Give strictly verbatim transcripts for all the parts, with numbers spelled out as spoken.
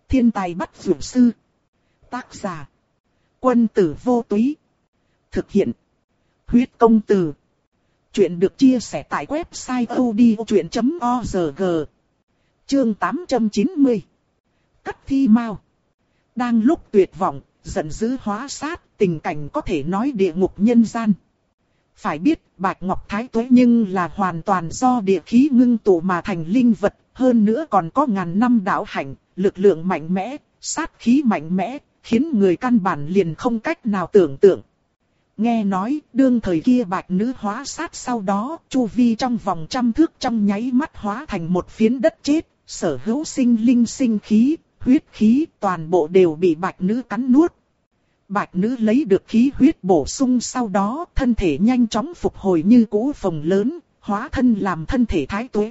Thiên tài bắt dược sư. Tác giả. Quân tử vô túy. Thực hiện. Huyết công từ. Chuyện được chia sẻ tại website odchuyện chấm org. Chương tám trăm chín mươi. Cắt thi mao. Đang lúc tuyệt vọng, giận dữ hóa sát, tình cảnh có thể nói địa ngục nhân gian. Phải biết, Bạch Ngọc Thái Tuế nhưng là hoàn toàn do địa khí ngưng tụ mà thành linh vật, hơn nữa còn có ngàn năm đạo hạnh, lực lượng mạnh mẽ, sát khí mạnh mẽ, khiến người căn bản liền không cách nào tưởng tượng. Nghe nói, đương thời kia bạch nữ hóa sát sau đó, chu vi trong vòng trăm thước trong nháy mắt hóa thành một phiến đất chết, sở hữu sinh linh sinh khí, huyết khí, toàn bộ đều bị bạch nữ cắn nuốt. Bạch nữ lấy được khí huyết bổ sung sau đó, thân thể nhanh chóng phục hồi như cũ phồng lớn, hóa thân làm thân thể thái tuế.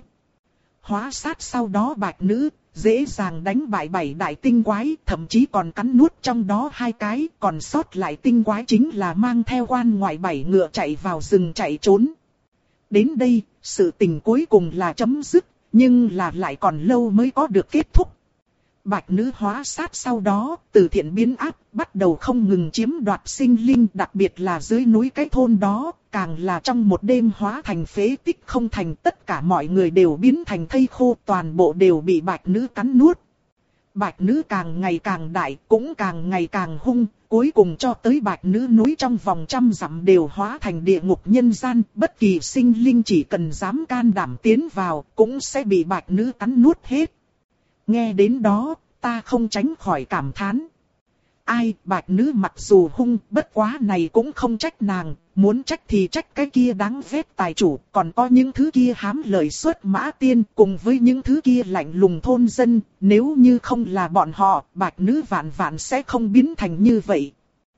Hóa sát sau đó bạch nữ, dễ dàng đánh bại bảy đại tinh quái, thậm chí còn cắn nuốt trong đó hai cái, còn sót lại tinh quái chính là mang theo quan ngoại bảy ngựa chạy vào rừng chạy trốn. Đến đây, sự tình cuối cùng là chấm dứt, nhưng là lại còn lâu mới có được kết thúc. Bạch nữ hóa sát sau đó, từ thiện biến áp, bắt đầu không ngừng chiếm đoạt sinh linh, đặc biệt là dưới núi cái thôn đó, càng là trong một đêm hóa thành phế tích không thành, tất cả mọi người đều biến thành thây khô, toàn bộ đều bị bạch nữ cắn nuốt. Bạch nữ càng ngày càng đại, cũng càng ngày càng hung, cuối cùng cho tới bạch nữ núi trong vòng trăm dặm đều hóa thành địa ngục nhân gian, bất kỳ sinh linh chỉ cần dám can đảm tiến vào, cũng sẽ bị bạch nữ cắn nuốt hết. Nghe đến đó, ta không tránh khỏi cảm thán. Ai, bạch nữ mặc dù hung, bất quá này cũng không trách nàng, muốn trách thì trách cái kia đáng ghét tài chủ, còn có những thứ kia hám lợi xuất mã tiên, cùng với những thứ kia lạnh lùng thôn dân, nếu như không là bọn họ, bạch nữ vạn vạn sẽ không biến thành như vậy.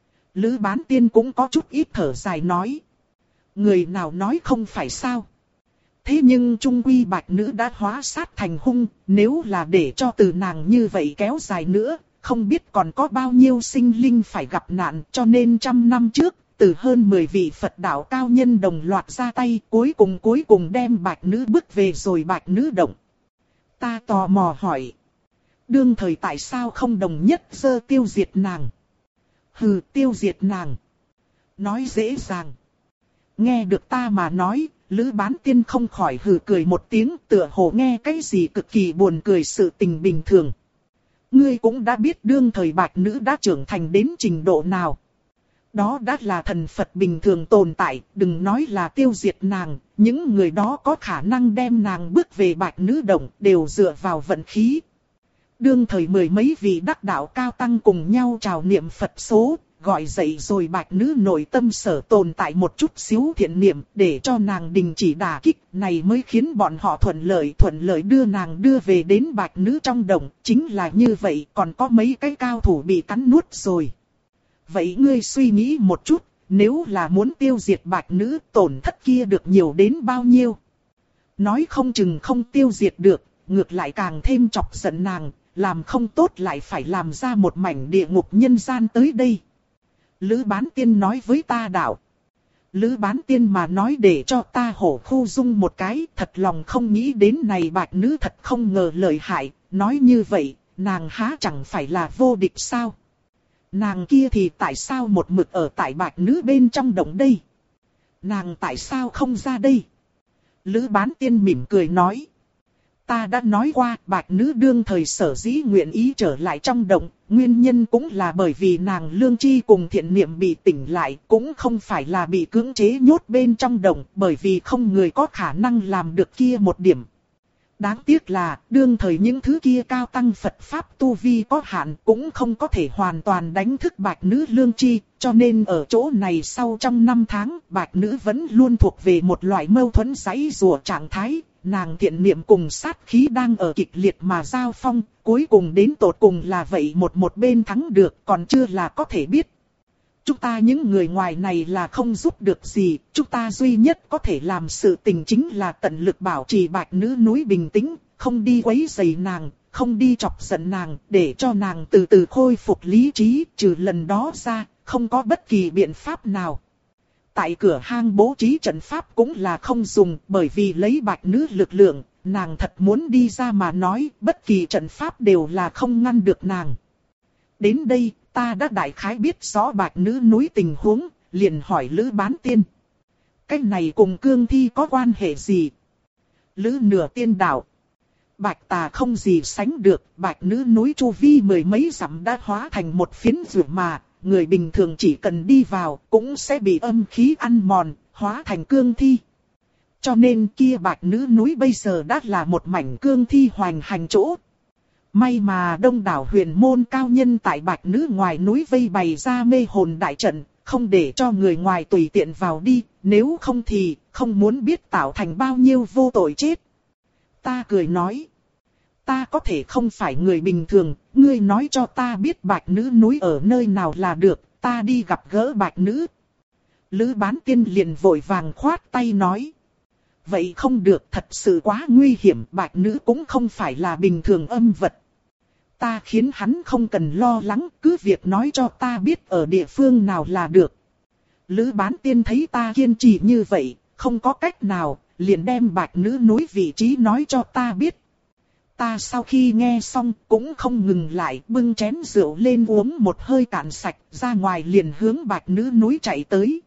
Lữ Bán Tiên cũng có chút ít thở dài nói. Người nào nói không phải sao? Thế nhưng trung quy bạch nữ đã hóa sát thành hung, nếu là để cho từ nàng như vậy kéo dài nữa, không biết còn có bao nhiêu sinh linh phải gặp nạn, cho nên trăm năm trước, từ hơn mười vị Phật đạo cao nhân đồng loạt ra tay, cuối cùng cuối cùng đem bạch nữ bước về rồi bạch nữ động. Ta tò mò hỏi, đương thời tại sao không đồng nhất giơ tiêu diệt nàng? Hừ, tiêu diệt nàng. Nói dễ dàng. Nghe được ta mà nói, Lữ Bán Tiên không khỏi hừ cười một tiếng, tựa hồ nghe cái gì cực kỳ buồn cười sự tình bình thường. Ngươi cũng đã biết đương thời bạch nữ đã trưởng thành đến trình độ nào. Đó đã là thần Phật bình thường tồn tại, đừng nói là tiêu diệt nàng, những người đó có khả năng đem nàng bước về bạch nữ động đều dựa vào vận khí. Đương thời mười mấy vị đắc đạo cao tăng cùng nhau chào niệm Phật số, gọi dậy rồi bạch nữ nội tâm sở tồn tại một chút xíu thiện niệm để cho nàng đình chỉ đả kích, này mới khiến bọn họ thuận lợi thuận lợi đưa nàng đưa về đến bạch nữ trong động, chính là như vậy, còn có mấy cái cao thủ bị cắn nuốt rồi. Vậy ngươi suy nghĩ một chút, nếu là muốn tiêu diệt bạch nữ, tổn thất kia được nhiều đến bao nhiêu? Nói không chừng không tiêu diệt được, ngược lại càng thêm chọc giận nàng, làm không tốt lại phải làm ra một mảnh địa ngục nhân gian tới đây. Lữ Bán Tiên nói với ta đạo. Lữ Bán Tiên mà nói để cho ta hổ khu dung một cái, thật lòng không nghĩ đến này bạch nữ thật không ngờ lợi hại, nói như vậy, nàng há chẳng phải là vô địch sao? Nàng kia thì tại sao một mực ở tại bạch nữ bên trong động đây? Nàng tại sao không ra đây? Lữ Bán Tiên mỉm cười nói. Ta đã nói qua, bạch nữ đương thời sở dĩ nguyện ý trở lại trong động, nguyên nhân cũng là bởi vì nàng lương tri cùng thiện niệm bị tỉnh lại, cũng không phải là bị cưỡng chế nhốt bên trong động, bởi vì không người có khả năng làm được kia một điểm. Đáng tiếc là, đương thời những thứ kia cao tăng Phật Pháp tu vi có hạn cũng không có thể hoàn toàn đánh thức bạch nữ lương tri, cho nên ở chỗ này sau trong năm tháng, bạch nữ vẫn luôn thuộc về một loại mâu thuẫn giãy giụa trạng thái. Nàng thiện niệm cùng sát khí đang ở kịch liệt mà giao phong, cuối cùng đến tột cùng là vậy một một bên thắng được, còn chưa là có thể biết. Chúng ta những người ngoài này là không giúp được gì, chúng ta duy nhất có thể làm sự tình chính là tận lực bảo trì bạch nữ núi bình tĩnh, không đi quấy rầy nàng, không đi chọc giận nàng, để cho nàng từ từ khôi phục lý trí, trừ lần đó ra, không có bất kỳ biện pháp nào. Tại cửa hang bố trí trận pháp cũng là không dùng, bởi vì lấy bạch nữ lực lượng, nàng thật muốn đi ra mà nói, bất kỳ trận pháp đều là không ngăn được nàng. Đến đây, ta đã đại khái biết rõ bạch nữ núi tình huống, liền hỏi Lữ Bán Tiên. Cái này cùng cương thi có quan hệ gì? Lữ Nửa Tiên đạo. Bạch tà không gì sánh được, bạch nữ núi chu vi mười mấy dặm đã hóa thành một phiến rượu mà, người bình thường chỉ cần đi vào cũng sẽ bị âm khí ăn mòn, hóa thành cương thi. Cho nên kia bạch nữ núi bây giờ đã là một mảnh cương thi hoành hành chỗ. May mà đông đảo huyền môn cao nhân tại bạch nữ ngoài núi vây bày ra mê hồn đại trận, không để cho người ngoài tùy tiện vào đi, nếu không thì không muốn biết tạo thành bao nhiêu vô tội chết. Ta cười nói, ta có thể không phải người bình thường, ngươi nói cho ta biết bạch nữ núi ở nơi nào là được, ta đi gặp gỡ bạch nữ. Lữ Bán Tiên liền vội vàng khoát tay nói, vậy không được, thật sự quá nguy hiểm, bạch nữ cũng không phải là bình thường âm vật. Ta khiến hắn không cần lo lắng, cứ việc nói cho ta biết ở địa phương nào là được. Lữ Bán Tiên thấy ta kiên trì như vậy, không có cách nào, liền đem bạch nữ núi vị trí nói cho ta biết. Ta sau khi nghe xong cũng không ngừng lại, bưng chén rượu lên uống một hơi cạn sạch, ra ngoài liền hướng bạch nữ núi chạy tới.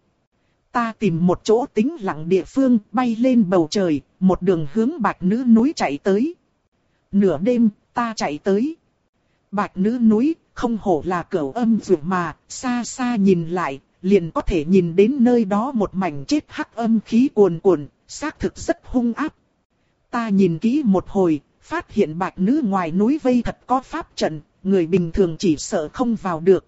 Ta tìm một chỗ tĩnh lặng địa phương, bay lên bầu trời, một đường hướng bạch nữ núi chạy tới. Nửa đêm, ta chạy tới. Bạch nữ núi, không hổ là cửu âm dược mà, xa xa nhìn lại, liền có thể nhìn đến nơi đó một mảnh chết hắc âm khí cuồn cuộn, xác thực rất hung áp. Ta nhìn kỹ một hồi, phát hiện bạch nữ ngoài núi vây thật có pháp trận, người bình thường chỉ sợ không vào được.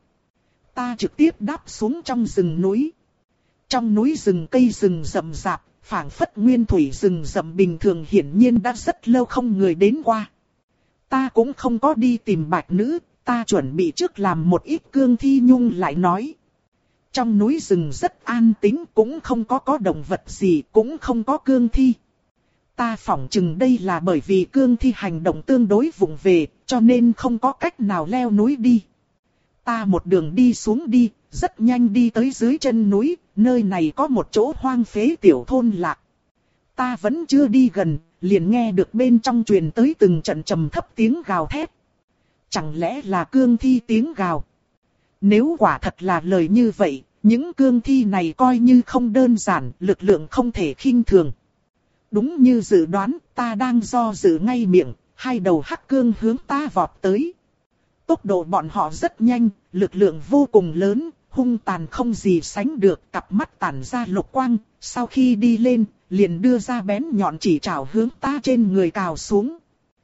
Ta trực tiếp đáp xuống trong rừng núi. Trong núi rừng cây rừng rậm rạp, phảng phất nguyên thủy rừng rậm bình thường, hiển nhiên đã rất lâu không người đến qua. Ta cũng không có đi tìm bạch nữ, ta chuẩn bị trước làm một ít cương thi nhung lại nói. Trong núi rừng rất an tĩnh, cũng không có có động vật gì, cũng không có cương thi. Ta phỏng chừng đây là bởi vì cương thi hành động tương đối vụng về, cho nên không có cách nào leo núi đi. Ta một đường đi xuống đi, rất nhanh đi tới dưới chân núi, nơi này có một chỗ hoang phế tiểu thôn lạc. Ta vẫn chưa đi gần, liền nghe được bên trong truyền tới từng trận trầm thấp tiếng gào thét. Chẳng lẽ là cương thi tiếng gào? Nếu quả thật là lời như vậy, những cương thi này coi như không đơn giản, lực lượng không thể khinh thường. Đúng như dự đoán, ta đang do dự ngay miệng, hai đầu hắc cương hướng ta vọt tới. Tốc độ bọn họ rất nhanh, lực lượng vô cùng lớn, hung tàn không gì sánh được, cặp mắt tản ra lục quang, sau khi đi lên, liền đưa ra bén nhọn chỉ trảo hướng ta trên người cào xuống.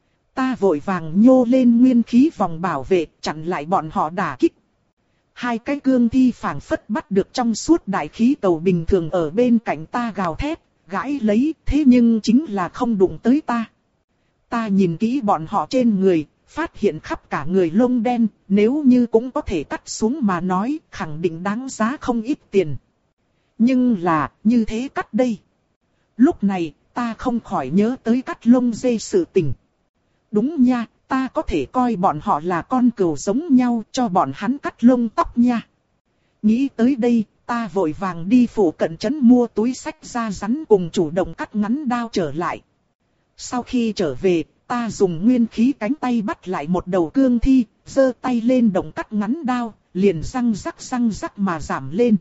Ta vội vàng nhô lên nguyên khí vòng bảo vệ, chặn lại bọn họ đả kích. Hai cái cương thi phảng phất bắt được trong suốt đại khí cầu bình thường ở bên cạnh ta gào thét, gãi lấy, thế nhưng chính là không đụng tới ta. Ta nhìn kỹ bọn họ trên người, phát hiện khắp cả người lông đen, nếu như cũng có thể cắt xuống mà nói, khẳng định đáng giá không ít tiền. Nhưng là, như thế cắt đây. Lúc này, ta không khỏi nhớ tới cắt lông dê sự tình. Đúng nha, ta có thể coi bọn họ là con cừu giống nhau, cho bọn hắn cắt lông tóc nha. Nghĩ tới đây, ta vội vàng đi phủ cận trấn mua túi xách da rắn cùng chủ động cắt ngắn đao trở lại. Sau khi trở về, ta dùng nguyên khí cánh tay bắt lại một đầu cương thi, giơ tay lên động cắt ngắn đao, liền răng rắc răng rắc mà giảm lên.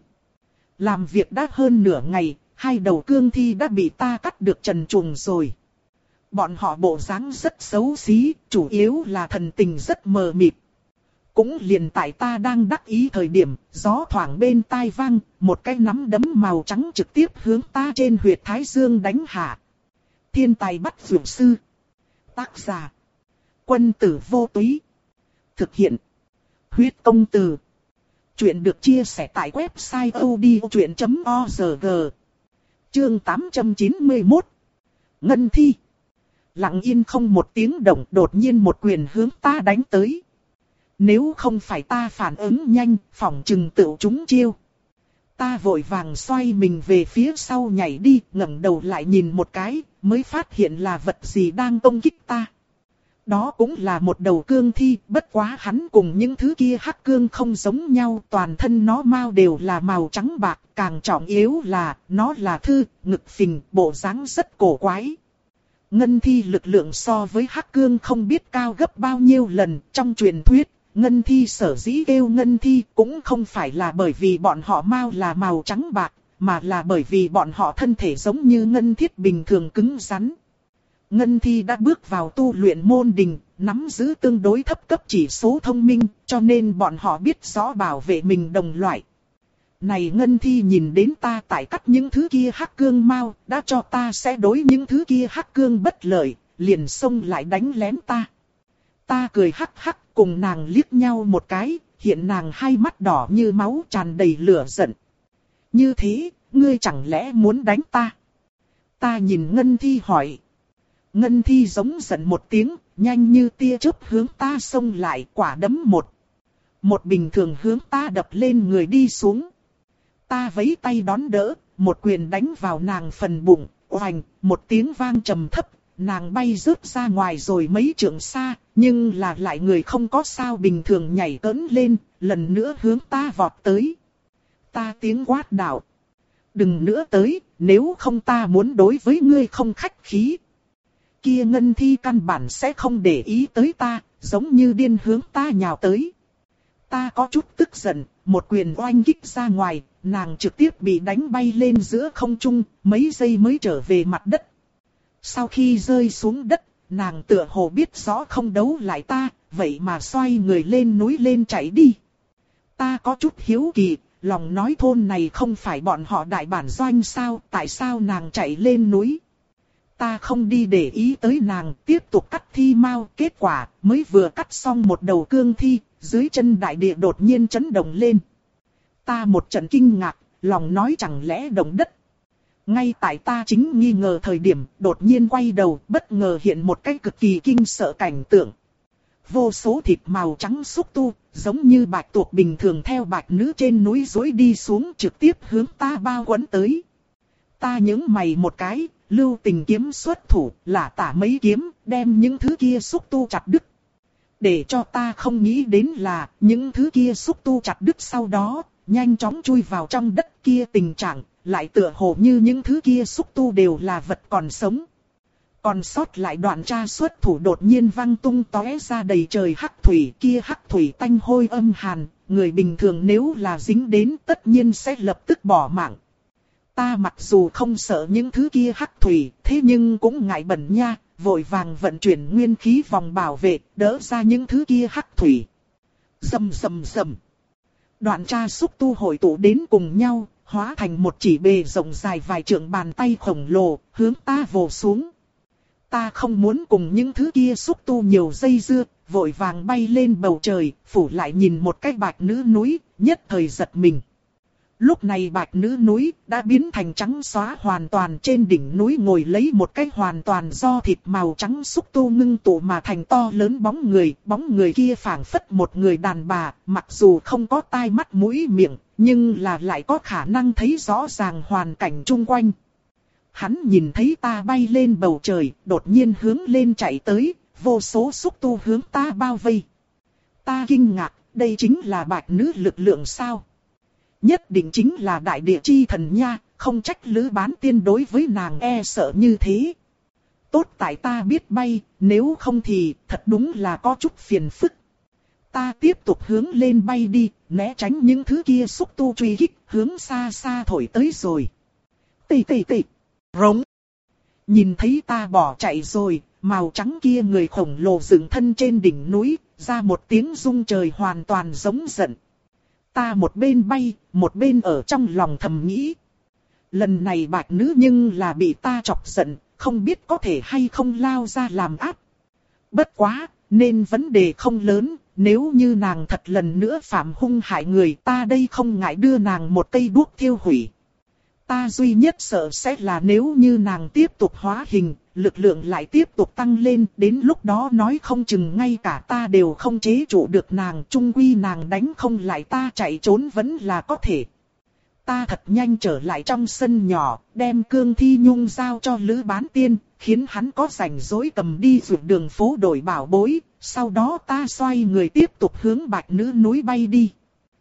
Làm việc đã hơn nửa ngày, hai đầu cương thi đã bị ta cắt được trần truồng rồi. Bọn họ bộ dáng rất xấu xí, chủ yếu là thần tình rất mờ mịt. Cũng liền tại ta đang đắc ý thời điểm, gió thoảng bên tai vang, một cái nắm đấm màu trắng trực tiếp hướng ta trên huyệt thái dương đánh hạ. Thiên tài bắt dược sư. Tác giả. Quân tử vô túy. Thực hiện. Huyết công từ. Chuyện được chia sẻ tại website odchuyện chấm org. Chương tám trăm chín mươi mốt. Ngân thi. Lặng yên không một tiếng động, đột nhiên một quyền hướng ta đánh tới. Nếu không phải ta phản ứng nhanh, phỏng chừng tựu trúng chiêu. Ta vội vàng xoay mình về phía sau nhảy đi, ngẩng đầu lại nhìn một cái, mới phát hiện là vật gì đang công kích ta. Đó cũng là một đầu cương thi, bất quá hắn cùng những thứ kia hắc cương không giống nhau, toàn thân nó mao đều là màu trắng bạc, càng trọng yếu là, nó là thư, ngực phình, bộ dáng rất cổ quái. Ngân thi lực lượng so với Hắc Cương không biết cao gấp bao nhiêu lần. Trong truyền thuyết, Ngân thi sở dĩ kêu Ngân thi cũng không phải là bởi vì bọn họ mao là màu trắng bạc, mà là bởi vì bọn họ thân thể giống như ngân thiết bình thường cứng rắn. Ngân thi đã bước vào tu luyện môn đình, nắm giữ tương đối thấp cấp chỉ số thông minh, cho nên bọn họ biết rõ bảo vệ mình đồng loại. Này Ngân thi nhìn đến ta tại cắt những thứ kia Hắc Cương mau, đã cho ta sẽ đối những thứ kia Hắc Cương bất lợi, liền xông lại đánh lén ta. Ta cười hắc hắc cùng nàng liếc nhau một cái, hiện nàng hai mắt đỏ như máu tràn đầy lửa giận. Như thế, ngươi chẳng lẽ muốn đánh ta? Ta nhìn Ngân thi hỏi. Ngân thi giống giận một tiếng, nhanh như tia chớp hướng ta xông lại, quả đấm một. Một bình thường hướng ta đập lên người đi xuống. Ta vẫy tay đón đỡ, một quyền đánh vào nàng phần bụng, oành, một tiếng vang trầm thấp, nàng bay rớt ra ngoài rồi mấy trượng xa, nhưng là lại người không có sao bình thường nhảy cẫng lên, lần nữa hướng ta vọt tới. Ta tiếng quát đạo. Đừng nữa tới, nếu không ta muốn đối với ngươi không khách khí. Kia Ngân thi căn bản sẽ không để ý tới ta, giống như điên hướng ta nhào tới. Ta có chút tức giận, một quyền oanh kích ra ngoài, nàng trực tiếp bị đánh bay lên giữa không trung, mấy giây mới trở về mặt đất. Sau khi rơi xuống đất, nàng tựa hồ biết rõ không đấu lại ta, vậy mà xoay người lên núi lên chạy đi. Ta có chút hiếu kỳ, lòng nói thôn này không phải bọn họ đại bản doanh sao, tại sao nàng chạy lên núi. Ta không đi để ý tới nàng, tiếp tục cắt thi mau, kết quả mới vừa cắt xong một đầu cương thi, dưới chân đại địa đột nhiên chấn động lên. Ta một trận kinh ngạc, lòng nói chẳng lẽ động đất. Ngay tại ta chính nghi ngờ thời điểm, đột nhiên quay đầu, bất ngờ hiện một cái cực kỳ kinh sợ cảnh tượng. Vô số thịt màu trắng xúc tu, giống như bạch tuộc bình thường theo bạch nữ trên núi dối đi xuống trực tiếp hướng ta bao quấn tới. Ta nhướng mày một cái, lưu tình kiếm xuất thủ, lả tả mấy kiếm, đem những thứ kia xúc tu chặt đứt. Để cho ta không nghĩ đến là, những thứ kia xúc tu chặt đứt sau đó, nhanh chóng chui vào trong đất kia tình trạng, lại tựa hồ như những thứ kia xúc tu đều là vật còn sống. Còn sót lại đoạn tra xuất thủ đột nhiên văng tung tóe ra đầy trời hắc thủy, kia hắc thủy tanh hôi âm hàn, người bình thường nếu là dính đến tất nhiên sẽ lập tức bỏ mạng. Ta mặc dù không sợ những thứ kia hắc thủy, thế nhưng cũng ngại bẩn nha, vội vàng vận chuyển nguyên khí vòng bảo vệ, đỡ ra những thứ kia hắc thủy. Rầm rầm rầm. Đoạn tra xúc tu hội tụ đến cùng nhau, hóa thành một chỉ bề rộng dài vài trượng bàn tay khổng lồ, hướng ta vồ xuống. Ta không muốn cùng những thứ kia xúc tu nhiều dây dưa, vội vàng bay lên bầu trời, phủ lại nhìn một cái bạch nữ núi, nhất thời giật mình. Lúc này bạch nữ núi đã biến thành trắng xóa hoàn toàn, trên đỉnh núi ngồi lấy một cái hoàn toàn do thịt màu trắng xúc tu ngưng tụ mà thành to lớn bóng người. Bóng người kia phảng phất một người đàn bà, mặc dù không có tai mắt mũi miệng, nhưng là lại có khả năng thấy rõ ràng hoàn cảnh chung quanh. Hắn nhìn thấy ta bay lên bầu trời, đột nhiên hướng lên chạy tới, vô số xúc tu hướng ta bao vây. Ta kinh ngạc, đây chính là bạch nữ lực lượng sao? Nhất định chính là đại địa chi thần nha, không trách Lữ Bán Tiên đối với nàng e sợ như thế. Tốt tại ta biết bay, nếu không thì thật đúng là có chút phiền phức. Ta tiếp tục hướng lên bay đi, né tránh những thứ kia xúc tu truy kích, hướng xa xa thổi tới rồi. Tì tì tì, rống. Nhìn thấy ta bỏ chạy rồi, màu trắng kia người khổng lồ dựng thân trên đỉnh núi, ra một tiếng rung trời hoàn toàn giống giận. Ta một bên bay, một bên ở trong lòng thầm nghĩ. Lần này bạch nữ nhưng là bị ta chọc giận, không biết có thể hay không lao ra làm áp. Bất quá, nên vấn đề không lớn, nếu như nàng thật lần nữa phạm hung hại người, ta đây không ngại đưa nàng một cây đuốc thiêu hủy. Ta duy nhất sợ sẽ là nếu như nàng tiếp tục hóa hình, lực lượng lại tiếp tục tăng lên, đến lúc đó nói không chừng ngay cả ta đều không chế trụ được nàng, chung quy nàng đánh không lại ta chạy trốn vẫn là có thể. Ta thật nhanh trở lại trong sân nhỏ, đem cương thi nhung giao cho Lữ Bán Tiên, khiến hắn có rảnh rỗi cầm đi vượt đường phố đổi bảo bối, sau đó ta xoay người tiếp tục hướng bạch nữ núi bay đi.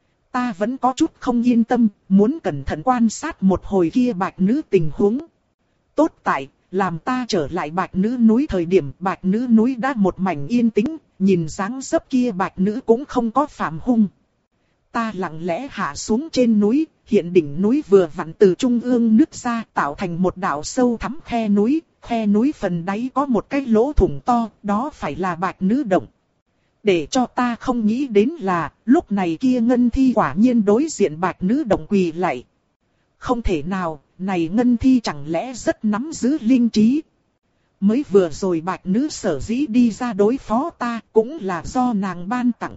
Ta vẫn có chút không yên tâm, muốn cẩn thận quan sát một hồi kia bạch nữ tình huống. Tốt tại, làm ta trở lại Bạch Nữ núi thời điểm Bạch Nữ núi đã một mảnh yên tĩnh, nhìn dáng dấp kia Bạch Nữ cũng không có phạm hung. Ta lặng lẽ hạ xuống trên núi, hiện đỉnh núi vừa vặn từ trung ương nứt ra tạo thành một đạo sâu thẳm khe núi, khe núi phần đáy có một cái lỗ thủng to, đó phải là Bạch Nữ động. Để cho ta không nghĩ đến là, lúc này kia Ngân Thi quả nhiên đối diện Bạch Nữ động quỳ lạy. Không thể nào, này Ngân Thi chẳng lẽ rất nắm giữ linh trí. Mới vừa rồi Bạch Nữ sở dĩ đi ra đối phó ta cũng là do nàng ban tặng.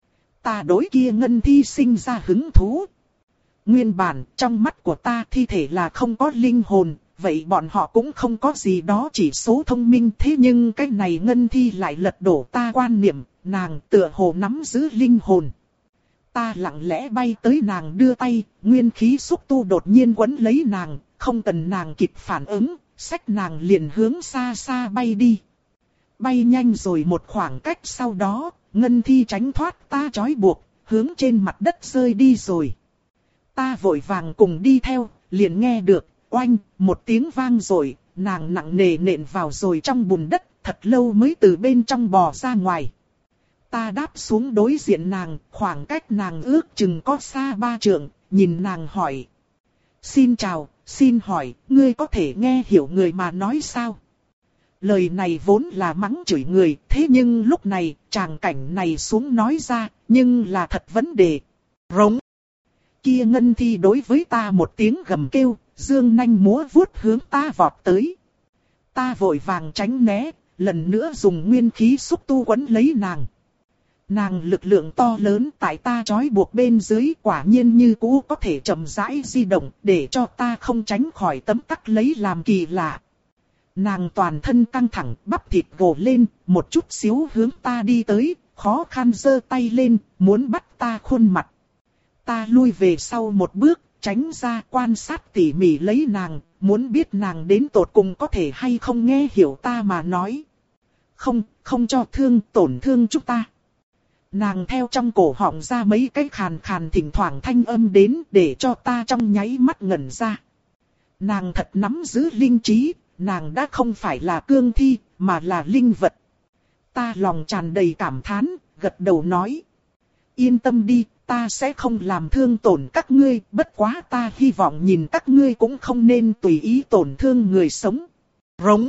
Ta đối kia Ngân Thi sinh ra hứng thú. Nguyên bản trong mắt của ta thi thể là không có linh hồn, vậy bọn họ cũng không có gì đó chỉ số thông minh. Thế nhưng cái này Ngân Thi lại lật đổ ta quan niệm, nàng tựa hồ nắm giữ linh hồn. Ta lặng lẽ bay tới nàng đưa tay, nguyên khí xúc tu đột nhiên quấn lấy nàng, không cần nàng kịp phản ứng, xách nàng liền hướng xa xa bay đi. Bay nhanh rồi một khoảng cách sau đó, Ngân Thi tránh thoát ta trói buộc, hướng trên mặt đất rơi đi rồi. Ta vội vàng cùng đi theo, liền nghe được, oanh, một tiếng vang rồi, nàng nặng nề nện vào rồi trong bùn đất, thật lâu mới từ bên trong bò ra ngoài. Ta đáp xuống đối diện nàng, khoảng cách nàng ước chừng có xa ba trượng, nhìn nàng hỏi. Xin chào, xin hỏi, ngươi có thể nghe hiểu người mà nói sao? Lời này vốn là mắng chửi người, thế nhưng lúc này, tràng cảnh này xuống nói ra, nhưng là thật vấn đề. Rống. Kia Ngân Thi đối với ta một tiếng gầm kêu, dương nanh múa vuốt hướng ta vọt tới. Ta vội vàng tránh né, lần nữa dùng nguyên khí xúc tu quấn lấy nàng. Nàng lực lượng to lớn tại ta trói buộc bên dưới quả nhiên như cũ có thể chậm rãi di động để cho ta không tránh khỏi tấm tắc lấy làm kỳ lạ. Nàng toàn thân căng thẳng bắp thịt gồ lên, một chút xíu hướng ta đi tới, khó khăn giơ tay lên, muốn bắt ta khuôn mặt. Ta lui về sau một bước, tránh ra quan sát tỉ mỉ lấy nàng, muốn biết nàng đến tột cùng có thể hay không nghe hiểu ta mà nói. Không, không cho thương tổn thương chúng ta. Nàng theo trong cổ họng ra mấy cái khàn khàn thỉnh thoảng thanh âm đến để cho ta trong nháy mắt ngẩn ra. Nàng thật nắm giữ linh trí, nàng đã không phải là cương thi, mà là linh vật. Ta lòng tràn đầy cảm thán, gật đầu nói. Yên tâm đi, ta sẽ không làm thương tổn các ngươi, bất quá ta hy vọng nhìn các ngươi cũng không nên tùy ý tổn thương người sống. Rống.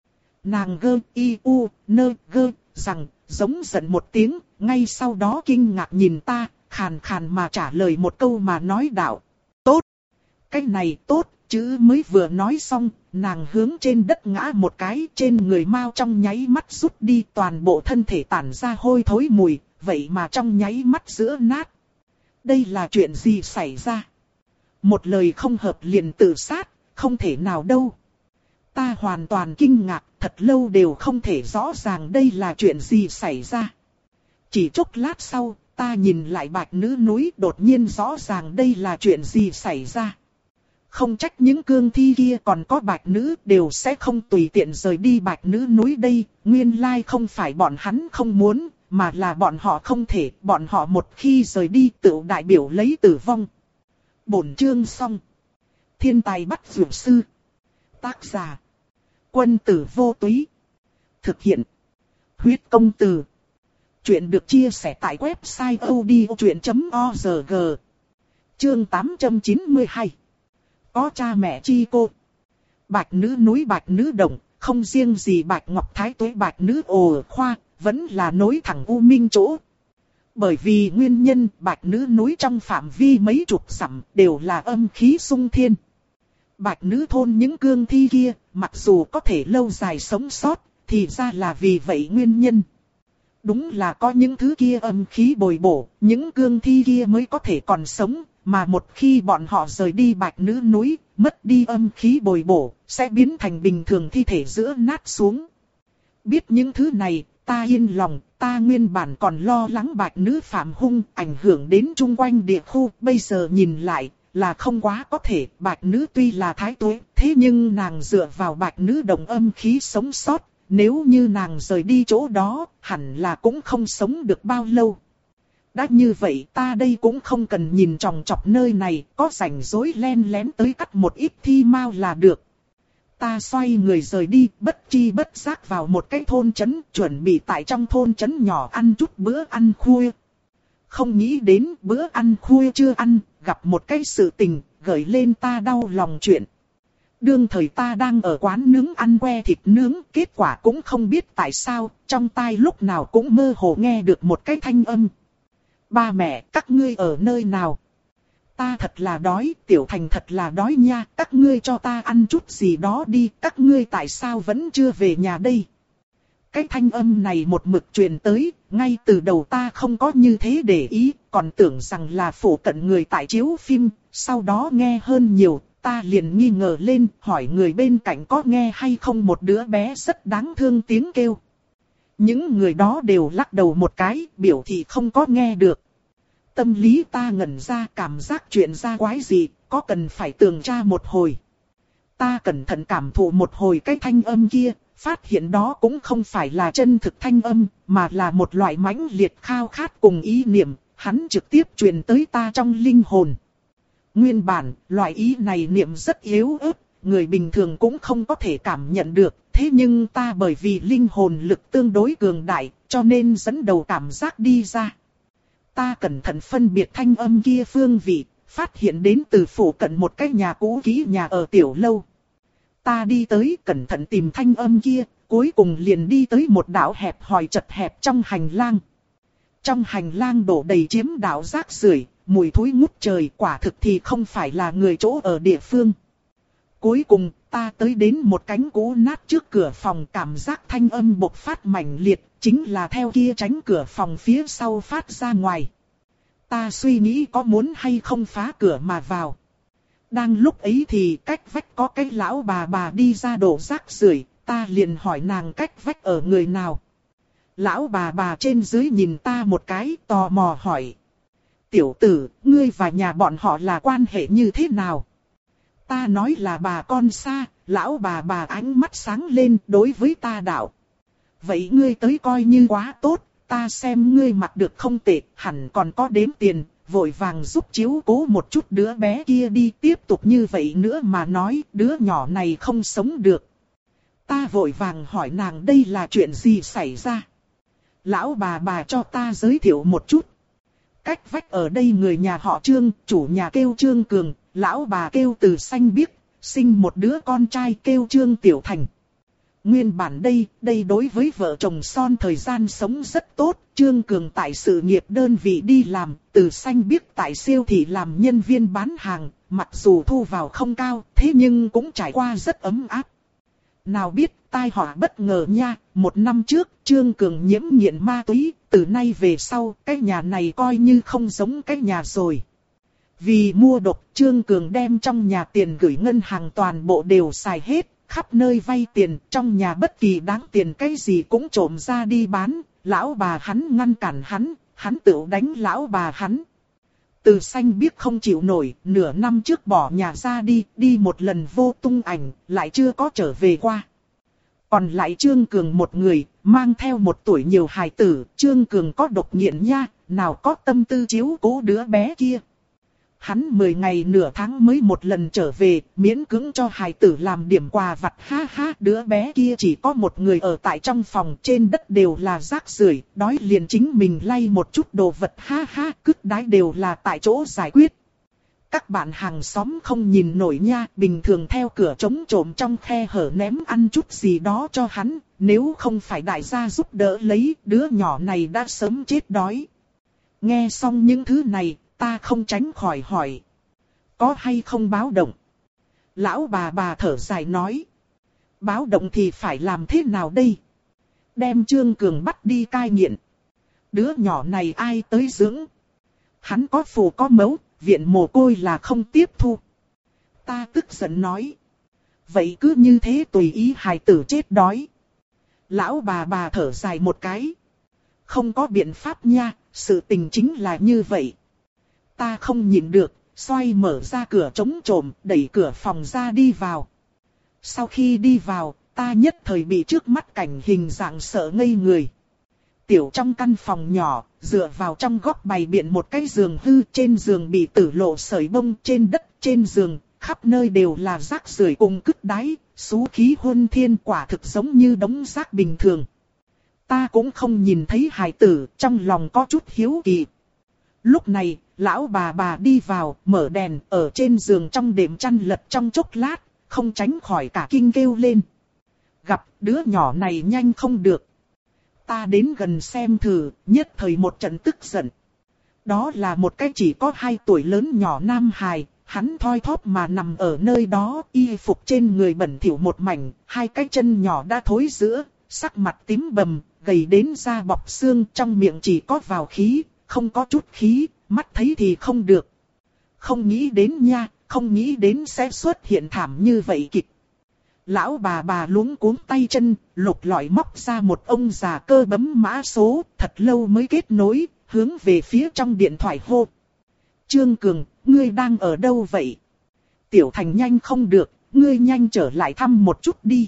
Nàng gơ, y, u, nơ, gơ, rằng, giống giận một tiếng, ngay sau đó kinh ngạc nhìn ta, khàn khàn mà trả lời một câu mà nói đạo. Tốt. Cái này tốt, chữ mới vừa nói xong, nàng hướng trên đất ngã một cái, trên người mau trong nháy mắt rút đi, toàn bộ thân thể tản ra hôi thối mùi, vậy mà trong nháy mắt giữa nát. Đây là chuyện gì xảy ra? Một lời không hợp liền tự sát, không thể nào đâu. Ta hoàn toàn kinh ngạc, thật lâu đều không thể rõ ràng đây là chuyện gì xảy ra. Chỉ chốc lát sau, ta nhìn lại Bạch Nữ núi, đột nhiên rõ ràng đây là chuyện gì xảy ra. Không trách những cương thi kia còn có Bạch Nữ đều sẽ không tùy tiện rời đi Bạch Nữ núi đây, nguyên lai không phải bọn hắn không muốn, mà là bọn họ không thể, bọn họ một khi rời đi tự đại biểu lấy tử vong. Bổn chương xong. Thiên tài bắt dược sư. Tác giả. Quân tử vô túy. Thực hiện. Huyết công từ. Chuyện được chia sẻ tại website odchuyện chấm org. Chương tám trăm chín mươi hai. Có cha mẹ chi cô. Bạch Nữ núi Bạch Nữ động, không riêng gì Bạch Ngọc Thái Tuế Bạch Nữ ồ khoa, vẫn là nối thẳng U Minh chỗ. Bởi vì nguyên nhân Bạch Nữ núi trong phạm vi mấy chục dặm đều là âm khí xung thiên. Bạch Nữ thôn những cương thi kia, mặc dù có thể lâu dài sống sót, thì ra là vì vậy nguyên nhân. Đúng là có những thứ kia âm khí bồi bổ, những cương thi kia mới có thể còn sống, mà một khi bọn họ rời đi Bạch Nữ núi, mất đi âm khí bồi bổ, sẽ biến thành bình thường thi thể giữa nát xuống. Biết những thứ này, ta yên lòng, ta nguyên bản còn lo lắng Bạch Nữ phạm hung, ảnh hưởng đến chung quanh địa khu, bây giờ nhìn lại, là không quá có thể. Bạch Nữ tuy là thái tuế, thế nhưng nàng dựa vào Bạch Nữ đồng âm khí sống sót, nếu như nàng rời đi chỗ đó, hẳn là cũng không sống được bao lâu. Đã như vậy ta đây cũng không cần nhìn chòng chọc nơi này, có rảnh rỗi len lén tới cắt một ít thi mao là được. Ta xoay người rời đi, bất chi bất giác vào một cái thôn trấn, chuẩn bị tại trong thôn trấn nhỏ ăn chút bữa ăn khuya. Không nghĩ đến bữa ăn khuya chưa ăn, gặp một cái sự tình, gợi lên ta đau lòng chuyện. Đương thời ta đang ở quán nướng ăn que thịt nướng, kết quả cũng không biết tại sao, trong tai lúc nào cũng mơ hồ nghe được một cái thanh âm. Ba mẹ, các ngươi ở nơi nào? Ta thật là đói, Tiểu Thành thật là đói nha, các ngươi cho ta ăn chút gì đó đi, các ngươi tại sao vẫn chưa về nhà đây? Cái thanh âm này một mực truyền tới, ngay từ đầu ta không có như thế để ý, còn tưởng rằng là phổ cận người tại chiếu phim, sau đó nghe hơn nhiều, ta liền nghi ngờ lên, hỏi người bên cạnh có nghe hay không một đứa bé rất đáng thương tiếng kêu. Những người đó đều lắc đầu một cái, biểu thị không có nghe được. Tâm lý ta ngẩn ra, cảm giác chuyện ra quái gì, có cần phải tường tra một hồi. Ta cẩn thận cảm thụ một hồi cái thanh âm kia, phát hiện đó cũng không phải là chân thực thanh âm, mà là một loại mãnh liệt khao khát cùng ý niệm, hắn trực tiếp truyền tới ta trong linh hồn. Nguyên bản, loại ý này niệm rất yếu ớt, người bình thường cũng không có thể cảm nhận được, thế nhưng ta bởi vì linh hồn lực tương đối cường đại, cho nên dẫn đầu cảm giác đi ra. Ta cẩn thận phân biệt thanh âm kia phương vị, phát hiện đến từ phủ cận một cái nhà cũ kỹ nhà ở tiểu lâu. Ta đi tới cẩn thận tìm thanh âm kia, cuối cùng liền đi tới một đảo hẹp hòi chật hẹp trong hành lang. Trong hành lang đổ đầy chiếm đảo rác rưởi, mùi thối ngút trời, quả thực thì không phải là người chỗ ở địa phương. Cuối cùng, ta tới đến một cánh cũ nát trước cửa phòng, cảm giác thanh âm bộc phát mãnh liệt, chính là theo kia tránh cửa phòng phía sau phát ra ngoài. Ta suy nghĩ có muốn hay không phá cửa mà vào. Đang lúc ấy thì cách vách có cái lão bà bà đi ra đổ rác rưởi, ta liền hỏi nàng cách vách ở người nào. Lão bà bà trên dưới nhìn ta một cái, tò mò hỏi. Tiểu tử, ngươi và nhà bọn họ là quan hệ như thế nào? Ta nói là bà con xa, lão bà bà ánh mắt sáng lên đối với ta đạo. Vậy ngươi tới coi như quá tốt, ta xem ngươi mặc được không tệ, hẳn còn có đếm tiền, vội vàng giúp chiếu cố một chút đứa bé kia đi, tiếp tục như vậy nữa mà nói, đứa nhỏ này không sống được. Ta vội vàng hỏi nàng đây là chuyện gì xảy ra. Lão bà bà cho ta giới thiệu một chút. Cách vách ở đây người nhà họ Trương, chủ nhà kêu Trương Cường, lão bà kêu Từ Xanh Biếc, sinh một đứa con trai kêu Trương Tiểu Thành. Nguyên bản đây, đây đối với vợ chồng son thời gian sống rất tốt, Trương Cường tại sự nghiệp đơn vị đi làm, Từ Xanh Biếc tại siêu thị làm nhân viên bán hàng, mặc dù thu vào không cao, thế nhưng cũng trải qua rất ấm áp. Nào biết, tai họa bất ngờ nha, một năm trước, Trương Cường nhiễm nghiện ma túy, từ nay về sau, cái nhà này coi như không giống cái nhà rồi. Vì mua độc, Trương Cường đem trong nhà tiền gửi ngân hàng toàn bộ đều xài hết, khắp nơi vay tiền, trong nhà bất kỳ đáng tiền cái gì cũng trộm ra đi bán, lão bà hắn ngăn cản hắn, hắn tự đánh lão bà hắn. Từ Xanh Biếc không chịu nổi, nửa năm trước bỏ nhà ra đi, đi một lần vô tung ảnh, lại chưa có trở về qua. Còn lại Trương Cường một người, mang theo một tuổi nhiều hài tử, Trương Cường có độc nghiện nha, nào có tâm tư chiếu cố đứa bé kia. Hắn mười ngày nửa tháng mới một lần trở về, miễn cưỡng cho hài tử làm điểm quà vặt, ha ha, đứa bé kia chỉ có một người ở tại trong phòng, trên đất đều là rác rưởi, đói liền chính mình lay một chút đồ vật, ha ha, cứt đái đều là tại chỗ giải quyết. Các bạn hàng xóm không nhìn nổi nha, bình thường theo cửa trống trộm trong khe hở ném ăn chút gì đó cho hắn, nếu không phải đại gia giúp đỡ lấy, đứa nhỏ này đã sớm chết đói. Nghe xong những thứ này, ta không tránh khỏi hỏi. Có hay không báo động? Lão bà bà thở dài nói. Báo động thì phải làm thế nào đây? Đem Trương Cường bắt đi cai nghiện. Đứa nhỏ này ai tới dưỡng? Hắn có phù có mẫu, viện mồ côi là không tiếp thu. Ta tức giận nói. Vậy cứ như thế tùy ý hài tử chết đói. Lão bà bà thở dài một cái. Không có biện pháp nha, sự tình chính là như vậy. Ta không nhịn được, xoay mở ra cửa trống trộm, đẩy cửa phòng ra đi vào. Sau khi đi vào, ta nhất thời bị trước mắt cảnh hình dạng sợ ngây người. Tiểu trong căn phòng nhỏ, dựa vào trong góc bày biện một cái giường hư, trên giường bị tử lộ sợi bông, trên đất trên giường, khắp nơi đều là rác rưởi cùng cứt đáy, xú khí huân thiên, quả thực giống như đống rác bình thường. Ta cũng không nhìn thấy hài tử, trong lòng có chút hiếu kỳ. Lúc này, lão bà bà đi vào, mở đèn, ở trên giường trong đệm chăn lật trong chốc lát, không tránh khỏi cả kinh kêu lên. Gặp đứa nhỏ này nhanh không được. Ta đến gần xem thử, nhất thời một trận tức giận. Đó là một cái chỉ có hai tuổi lớn nhỏ nam hài, hắn thoi thóp mà nằm ở nơi đó, y phục trên người bẩn thỉu một mảnh, hai cái chân nhỏ đã thối rữa, sắc mặt tím bầm, gầy đến da bọc xương, trong miệng chỉ có vào khí, không có chút khí, mắt thấy thì không được. Không nghĩ đến nha, không nghĩ đến sẽ xuất hiện thảm như vậy kịch. Lão bà bà luống cuống tay chân, lục lọi móc ra một ông già cơ bấm mã số, thật lâu mới kết nối, hướng về phía trong điện thoại hô. Trương Cường, ngươi đang ở đâu vậy? Tiểu Thành nhanh không được, ngươi nhanh trở lại thăm một chút đi.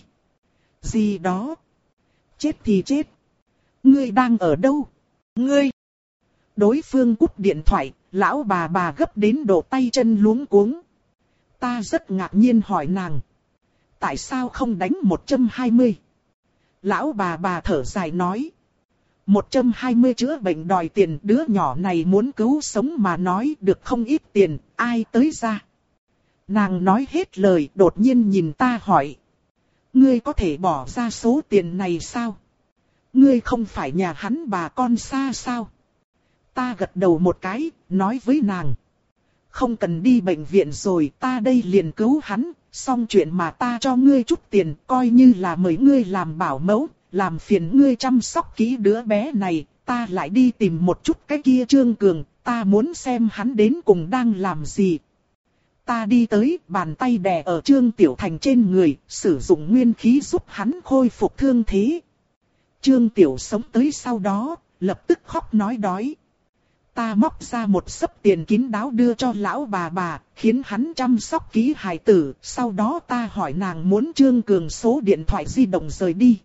Gì đó? Chết thì chết. Ngươi đang ở đâu? Ngươi! Đối phương cúp điện thoại, lão bà bà gấp đến độ tay chân luống cuống. Ta rất ngạc nhiên hỏi nàng. Tại sao không đánh một trăm hai mươi? Lão bà bà thở dài nói. một trăm hai mươi chữa bệnh đòi tiền, đứa nhỏ này muốn cứu sống mà nói được không ít tiền, ai tới ra? Nàng nói hết lời, đột nhiên nhìn ta hỏi. Ngươi có thể bỏ ra số tiền này sao? Ngươi không phải nhà hắn bà con xa sao? Ta gật đầu một cái, nói với nàng. Không cần đi bệnh viện rồi, ta đây liền cứu hắn, xong chuyện mà ta cho ngươi chút tiền, coi như là mời ngươi làm bảo mẫu, làm phiền ngươi chăm sóc kỹ đứa bé này, ta lại đi tìm một chút cái kia Trương Cường, ta muốn xem hắn đến cùng đang làm gì. Ta đi tới, bàn tay đè ở Trương Tiểu Thành trên người, sử dụng nguyên khí giúp hắn khôi phục thương thế. Trương Tiểu sống tới sau đó, lập tức khóc nói đói. Ta móc ra một xấp tiền kín đáo đưa cho lão bà bà, khiến hắn chăm sóc kỹ hài tử, sau đó ta hỏi nàng muốn Trương Cường số điện thoại di động rời đi.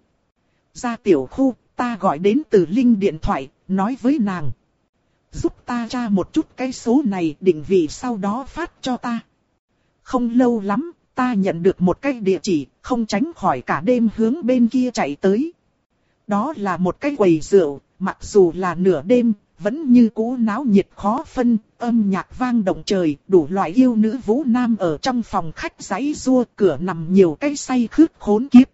Ra tiểu khu, ta gọi đến Từ Linh điện thoại, nói với nàng. Giúp ta tra một chút cái số này, định vị sau đó phát cho ta. Không lâu lắm, ta nhận được một cái địa chỉ, không tránh khỏi cả đêm hướng bên kia chạy tới. Đó là một cái quầy rượu, mặc dù là nửa đêm, vẫn như cũ náo nhiệt khó phân, âm nhạc vang động trời, đủ loại yêu nữ vũ nam ở trong phòng khách giãy giụa, cửa nằm nhiều cái say khướt khốn kiếp.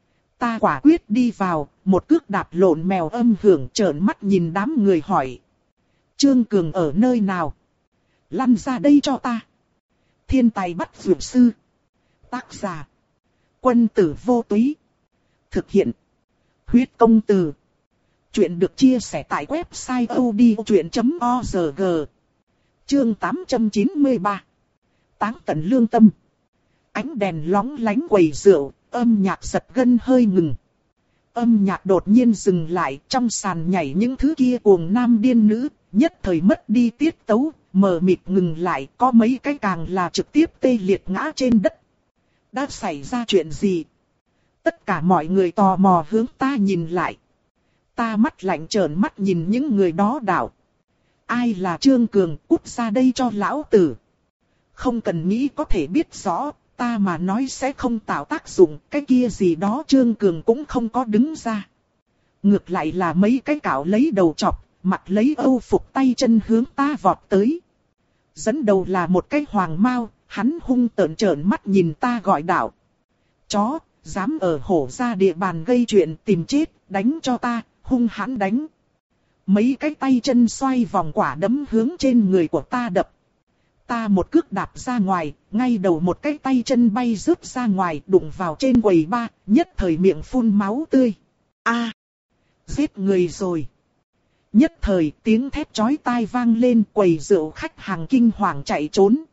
Ta quả quyết đi vào, một cước đạp lộn mèo âm hưởng, trợn mắt nhìn đám người hỏi. Trương Cường ở nơi nào? Lăn ra đây cho ta. Thiên tài bắt vượt sư. Tác giả. Quân tử vô túy. Thực hiện. Huyết công từ. Chuyện được chia sẻ tại website odchuyện chấm org. Chương tám trăm chín mươi ba. Táng tận lương tâm. Ánh đèn lóng lánh quầy rượu, âm nhạc giật gân hơi ngừng. Âm nhạc đột nhiên dừng lại, trong sàn nhảy những thứ kia cuồng nam điên nữ, nhất thời mất đi tiết tấu, mờ mịt ngừng lại, có mấy cái càng là trực tiếp tê liệt ngã trên đất. Đã xảy ra chuyện gì? Tất cả mọi người tò mò hướng ta nhìn lại. Ta mắt lạnh trợn mắt nhìn những người đó đảo. Ai là Trương Cường, cút ra đây cho lão tử. Không cần nghĩ có thể biết rõ, ta mà nói sẽ không tạo tác dụng, cái kia gì đó Trương Cường cũng không có đứng ra. Ngược lại là mấy cái cạo lấy đầu chọc, mặt lấy âu phục tay chân hướng ta vọt tới. Dẫn đầu là một cái hoàng mao, hắn hung tợn trợn mắt nhìn ta gọi đảo. Chó, dám ở hổ ra địa bàn gây chuyện tìm chết, đánh cho ta, hung hãn đánh. Mấy cái tay chân xoay vòng quả đấm hướng trên người của ta đập. Ta một cước đạp ra ngoài, ngay đầu một cái tay chân bay rớt ra ngoài, đụng vào trên quầy ba, nhất thời miệng phun máu tươi. A, à, giết người rồi. Nhất thời tiếng thét chói tai vang lên, quầy rượu khách hàng kinh hoàng chạy trốn.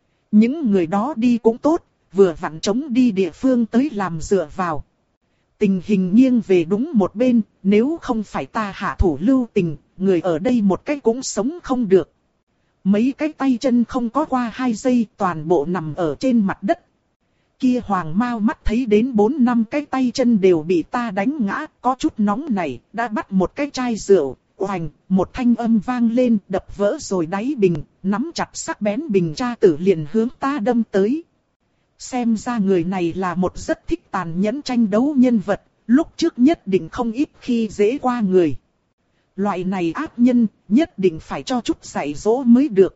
Những người đó đi cũng tốt, vừa vặn chống đi địa phương tới làm dựa vào. Tình hình nghiêng về đúng một bên, nếu không phải ta hạ thủ lưu tình, người ở đây một cái cũng sống không được. Mấy cái tay chân không có qua hai giây, toàn bộ nằm ở trên mặt đất. Kia hoàng mao mắt thấy đến bốn năm cái tay chân đều bị ta đánh ngã, có chút nóng này, đã bắt một cái chai rượu, oành, một thanh âm vang lên, đập vỡ rồi đáy bình, nắm chặt sắc bén bình tra tử liền hướng ta đâm tới. Xem ra người này là một rất thích tàn nhẫn tranh đấu nhân vật, lúc trước nhất định không ít khi dễ qua người. Loại này ác nhân, nhất định phải cho chút dạy dỗ mới được.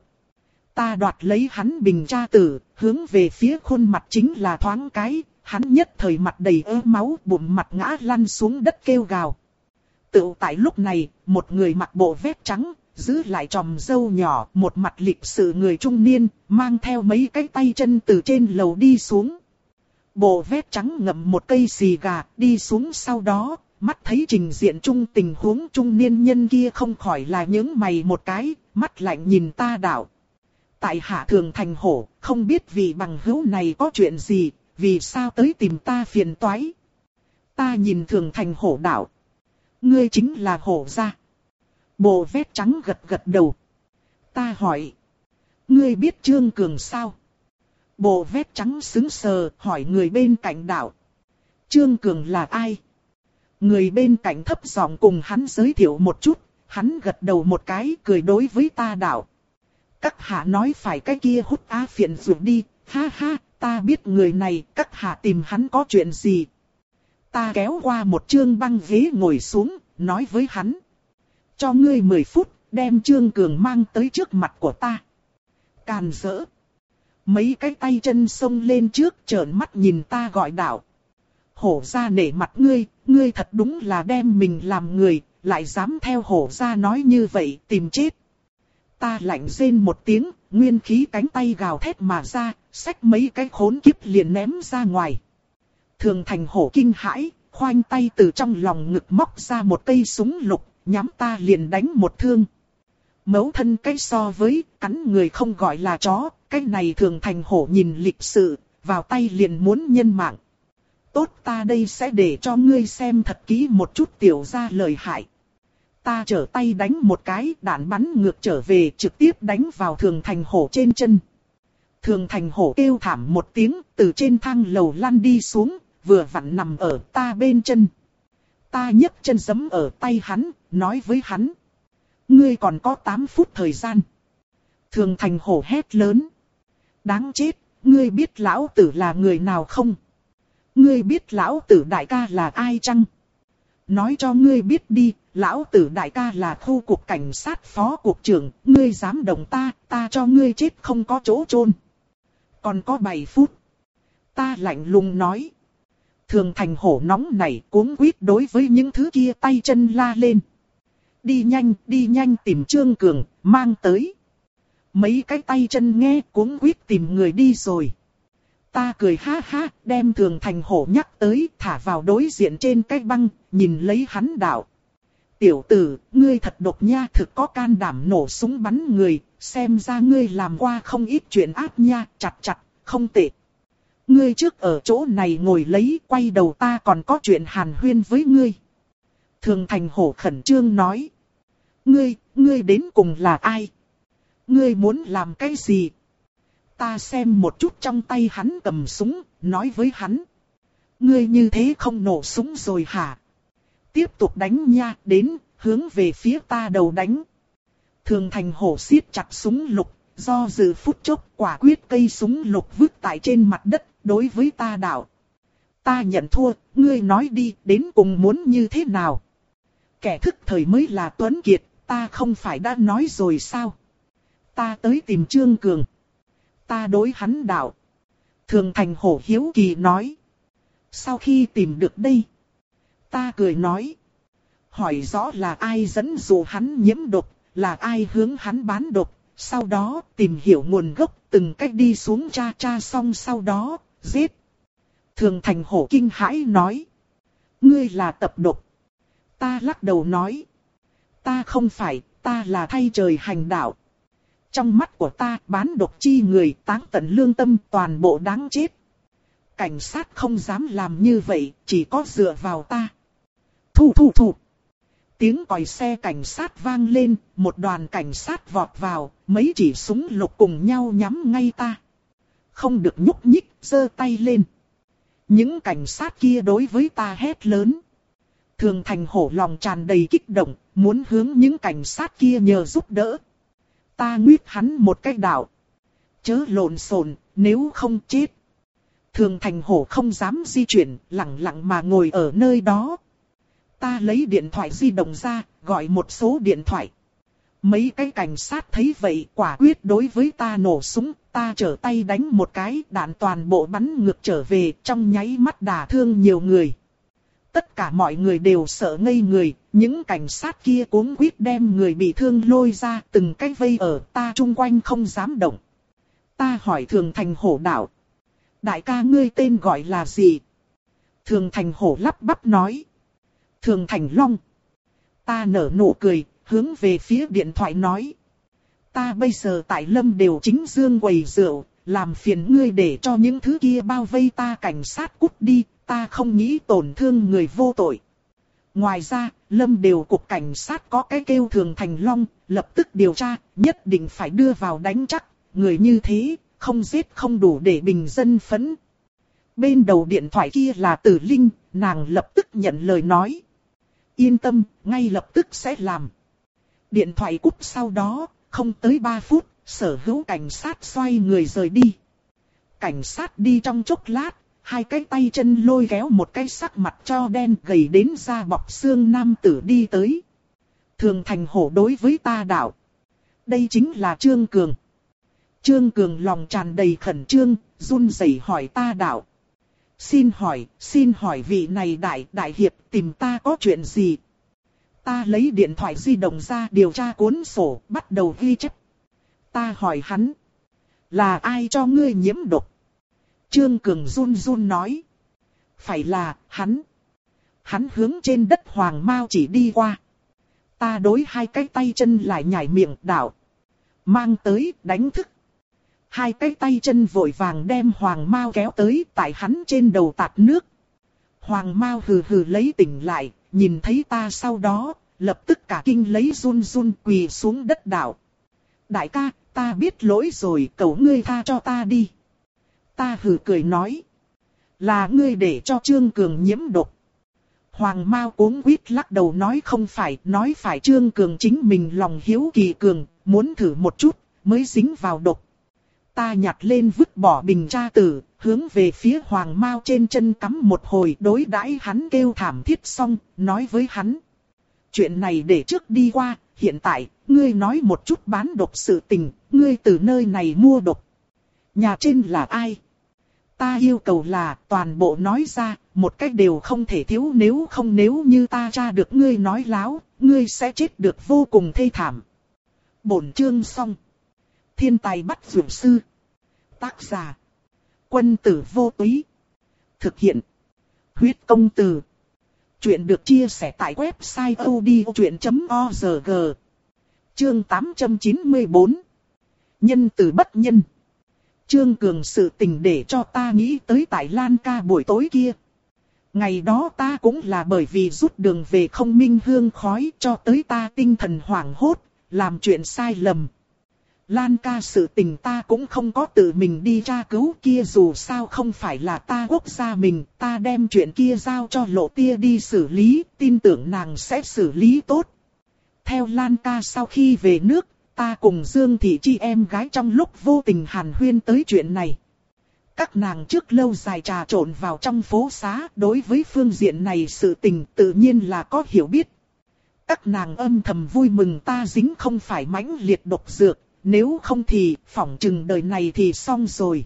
Ta đoạt lấy hắn bình tra tử, hướng về phía khuôn mặt chính là thoáng cái, hắn nhất thời mặt đầy ơ máu, bụng mặt ngã lăn xuống đất kêu gào. Tự tại lúc này, một người mặc bộ vest trắng, giữ lại chòm râu nhỏ, một mặt lịch sự người trung niên, mang theo mấy cái tay chân từ trên lầu đi xuống. Bộ vest trắng ngậm một cây xì gà, đi xuống sau đó, mắt thấy trình diện chung tình huống trung niên nhân kia không khỏi là nhướng mày một cái, mắt lạnh nhìn ta đạo. Tại hạ Thường Thành Hổ, không biết vì bằng hữu này có chuyện gì, vì sao tới tìm ta phiền toái. Ta nhìn Thường Thành Hổ đạo. Ngươi chính là Hổ gia. Bộ vest trắng gật gật đầu. Ta hỏi. Ngươi biết Trương Cường sao? Bộ vest trắng sững sờ hỏi người bên cạnh đạo. Trương Cường là ai? Người bên cạnh thấp giọng cùng hắn giới thiệu một chút. Hắn gật đầu một cái cười đối với ta đạo. Các hạ nói phải cái kia hút á phiện ruột đi. Ha ha, ta biết người này, các hạ tìm hắn có chuyện gì? Ta kéo qua một chương băng ghế ngồi xuống, nói với hắn. Cho ngươi mười phút, đem Trương Cường mang tới trước mặt của ta. Càn rỡ. Mấy cái tay chân xông lên trước trợn mắt nhìn ta gọi đạo. Hổ gia nể mặt ngươi, ngươi thật đúng là đem mình làm người, lại dám theo hổ gia nói như vậy, tìm chết. Ta lạnh rên một tiếng, nguyên khí cánh tay gào thét mà ra, xách mấy cái khốn kiếp liền ném ra ngoài. Thường Thành Hổ kinh hãi, khoanh tay từ trong lòng ngực móc ra một cây súng lục, nhắm ta liền đánh một thương. Mấu thân cái so với, cắn người không gọi là chó, cái này Thường Thành Hổ nhìn lịch sự, vào tay liền muốn nhân mạng. Tốt, ta đây sẽ để cho ngươi xem thật kỹ một chút tiểu gia lời hại. Ta trở tay đánh một cái, đạn bắn ngược trở về, trực tiếp đánh vào Thường Thành Hổ trên chân. Thường Thành Hổ kêu thảm một tiếng, từ trên thang lầu lăn đi xuống, vừa vặn nằm ở ta bên chân. Ta nhấc chân giẫm ở tay hắn, nói với hắn. Ngươi còn có tám phút thời gian. Thường Thành Hổ hét lớn. Đáng chết, ngươi biết lão tử là người nào không? Ngươi biết lão tử đại ca là ai chăng? Nói cho ngươi biết đi, lão tử đại ca là khu cục cảnh sát phó cục trưởng, ngươi dám động ta, ta cho ngươi chết không có chỗ chôn. Còn có bảy phút. Ta lạnh lùng nói. Thường Thành Hổ nóng nảy cuống quýt đối với những thứ kia tay chân la lên. Đi nhanh, đi nhanh tìm Trương Cường, mang tới. Mấy cái tay chân nghe cuống quýt tìm người đi rồi. Ta cười ha ha, đem Thường Thành Hổ nhắc tới, thả vào đối diện trên cái băng, nhìn lấy hắn đạo. Tiểu tử, ngươi thật độc nha, thực có can đảm nổ súng bắn người, xem ra ngươi làm qua không ít chuyện ác nha, chặt chặt, không tệ. Ngươi trước ở chỗ này ngồi lấy, quay đầu ta còn có chuyện hàn huyên với ngươi. Thường Thành Hổ khẩn trương nói. Ngươi, ngươi đến cùng là ai? Ngươi muốn làm cái gì? Ta xem một chút trong tay hắn cầm súng, nói với hắn. Ngươi như thế không nổ súng rồi hả? Tiếp tục đánh nha, đến, hướng về phía ta đầu đánh. Thường Thành Hổ siết chặt súng lục, do dự phút chốc quả quyết cây súng lục vứt tại trên mặt đất, đối với ta đạo. Ta nhận thua, ngươi nói đi, đến cùng muốn như thế nào? Kẻ thức thời mới là Tuấn Kiệt, ta không phải đã nói rồi sao? Ta tới tìm Trương Cường. Ta đối hắn đạo. Thường Thành Hổ hiếu kỳ nói. Sau khi tìm được đây. Ta cười nói. Hỏi rõ là ai dẫn dụ hắn nhiễm độc, là ai hướng hắn bán độc. Sau đó tìm hiểu nguồn gốc, từng cách đi xuống tra tra xong sau đó, giết. Thường Thành Hổ kinh hãi nói. Ngươi là tập độc. Ta lắc đầu nói. Ta không phải, ta là thay trời hành đạo. Trong mắt của ta bán độc chi người táng tận lương tâm toàn bộ đáng chết. Cảnh sát không dám làm như vậy, chỉ có dựa vào ta. Thu thu thu. Tiếng còi xe cảnh sát vang lên, một đoàn cảnh sát vọt vào, mấy chỉ súng lục cùng nhau nhắm ngay ta. Không được nhúc nhích, giơ tay lên. Những cảnh sát kia đối với ta hét lớn. Thường Thành Hổ lòng tràn đầy kích động, muốn hướng những cảnh sát kia nhờ giúp đỡ. Ta nguyết hắn một cái đạo. Chớ lộn xộn, nếu không chết. Thường Thành Hổ không dám di chuyển, lặng lặng mà ngồi ở nơi đó. Ta lấy điện thoại di động ra, gọi một số điện thoại. Mấy cái cảnh sát thấy vậy quả quyết đối với ta nổ súng, ta trở tay đánh một cái, đạn toàn bộ bắn ngược trở về, trong nháy mắt đả thương nhiều người. Tất cả mọi người đều sợ ngây người, những cảnh sát kia cuống quýt đem người bị thương lôi ra, từng cái vây ở ta chung quanh không dám động. Ta hỏi Thường Thành Hổ đạo: đại ca ngươi tên gọi là gì? Thường Thành Hổ lắp bắp nói: Thường Thành Long. Ta nở nụ cười, hướng về phía điện thoại nói: ta bây giờ tại Lâm Đều chính dương quầy rượu, làm phiền ngươi để cho những thứ kia bao vây ta cảnh sát cút đi, ta không nghĩ tổn thương người vô tội. Ngoài ra, Lâm Đều cục cảnh sát có cái kêu Thường Thành Long, lập tức điều tra, nhất định phải đưa vào đánh chắc, người như thế, không giết không đủ để bình dân phẫn. Bên đầu điện thoại kia là Tử Linh, nàng lập tức nhận lời nói: yên tâm, ngay lập tức sẽ làm. Điện thoại cúp sau đó, không tới ba phút, sở hữu cảnh sát xoay người rời đi. Cảnh sát đi trong chốc lát, hai cái tay chân lôi kéo một cái sắc mặt cho đen gầy đến da bọc xương nam tử đi tới. Thường Thành Hổ đối với ta đạo: đây chính là Trương Cường. Trương Cường lòng tràn đầy khẩn trương, run rẩy hỏi ta đạo: xin hỏi, xin hỏi vị này đại đại hiệp tìm ta có chuyện gì? Ta lấy điện thoại di động ra điều tra cuốn sổ, bắt đầu ghi chép. Ta hỏi hắn: là ai cho ngươi nhiễm độc? Trương Cường run run nói: phải là, hắn. Hắn hướng trên đất Hoàng Mao chỉ đi qua. Ta đối hai cái tay chân lại nhảy miệng đạo: mang tới, đánh thức. Hai cái tay chân vội vàng đem Hoàng Mao kéo tới, tại hắn trên đầu tạt nước. Hoàng Mao hừ hừ lấy tỉnh lại, nhìn thấy ta sau đó, lập tức cả kinh lấy run run quỳ xuống đất đạo: đại ca, ta biết lỗi rồi, cầu ngươi tha cho ta đi. Ta hừ cười nói: là ngươi để cho Trương Cường nhiễm độc. Hoàng Mao cuống quýt lắc đầu nói không phải, nói phải Trương Cường chính mình lòng hiếu kỳ cường, muốn thử một chút, mới dính vào độc. Ta nhặt lên vứt bỏ bình tra tử, hướng về phía Hoàng Mao trên chân cắm một hồi, đối đãi hắn kêu thảm thiết xong, nói với hắn: chuyện này để trước đi qua, hiện tại, ngươi nói một chút bán độc sự tình, ngươi từ nơi này mua độc. Nhà trên là ai? Ta yêu cầu là toàn bộ nói ra, một cách đều không thể thiếu, nếu không nếu như ta tra được ngươi nói láo, ngươi sẽ chết được vô cùng thê thảm. Bổn chương xong. Thiên tài bắt dược sư. Tác giả: Quân tử vô túy. Thực hiện: huyết công từ. Chuyện được chia sẻ tại website odchuyện chấm org. Chương tám trăm chín mươi bốn. Nhân từ bất nhân. Trương Cường sự tình để cho ta nghĩ tới tại Lan ca buổi tối kia. Ngày đó ta cũng là bởi vì rút đường về không minh hương khói cho tới ta tinh thần hoảng hốt, làm chuyện sai lầm. Lan ca sự tình ta cũng không có tự mình đi tra cứu, kia dù sao không phải là ta quốc gia mình, ta đem chuyện kia giao cho Lộ Tia đi xử lý, tin tưởng nàng sẽ xử lý tốt. Theo Lan ca sau khi về nước, ta cùng Dương Thị Chi em gái trong lúc vô tình hàn huyên tới chuyện này. Các nàng trước lâu dài trà trộn vào trong phố xá, đối với phương diện này sự tình tự nhiên là có hiểu biết. Các nàng âm thầm vui mừng ta dính không phải mãnh liệt độc dược, nếu không thì phỏng chừng đời này thì xong rồi.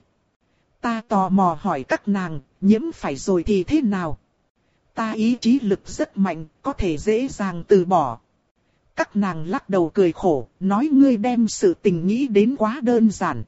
Ta tò mò hỏi các nàng, nhiễm phải rồi thì thế nào? Ta ý chí lực rất mạnh, có thể dễ dàng từ bỏ. Các nàng lắc đầu cười khổ, nói ngươi đem sự tình nghĩ đến quá đơn giản.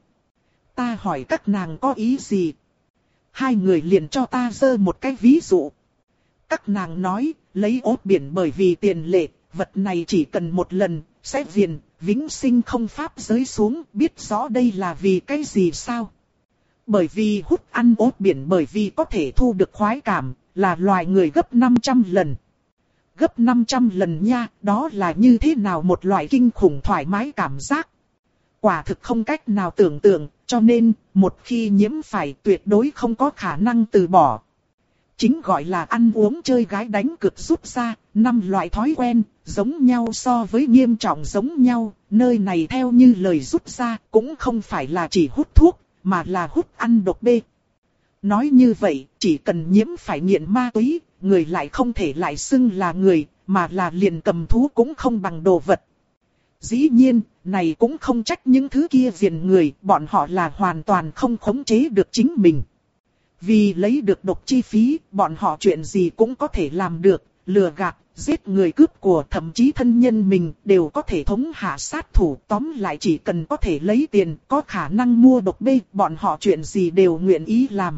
Ta hỏi các nàng có ý gì? Hai người liền cho ta giơ một cái ví dụ. Các nàng nói, lấy ốt biển bởi vì tiền lệ, vật này chỉ cần một lần, sẽ viền, vĩnh sinh không pháp giới xuống, biết rõ đây là vì cái gì sao? Bởi vì hút ăn ốt biển bởi vì có thể thu được khoái cảm, là loài người gấp năm trăm lần. Gấp năm trăm lần nha, đó là như thế nào một loại kinh khủng thoải mái cảm giác. Quả thực không cách nào tưởng tượng, cho nên, một khi nhiễm phải tuyệt đối không có khả năng từ bỏ. Chính gọi là ăn uống chơi gái đánh cược rút ra, năm loại thói quen, giống nhau so với nghiêm trọng giống nhau, nơi này theo như lời rút ra, cũng không phải là chỉ hút thuốc, mà là hút ăn độc bê. Nói như vậy, chỉ cần nhiễm phải nghiện ma túy, người lại không thể lại xưng là người, mà là liền cầm thú cũng không bằng đồ vật. Dĩ nhiên, này cũng không trách những thứ kia viền người, bọn họ là hoàn toàn không khống chế được chính mình. Vì lấy được độc chi phí, bọn họ chuyện gì cũng có thể làm được, lừa gạt, giết người cướp của, thậm chí thân nhân mình đều có thể thống hạ sát thủ. Tóm lại chỉ cần có thể lấy tiền, có khả năng mua độc bê, bọn họ chuyện gì đều nguyện ý làm.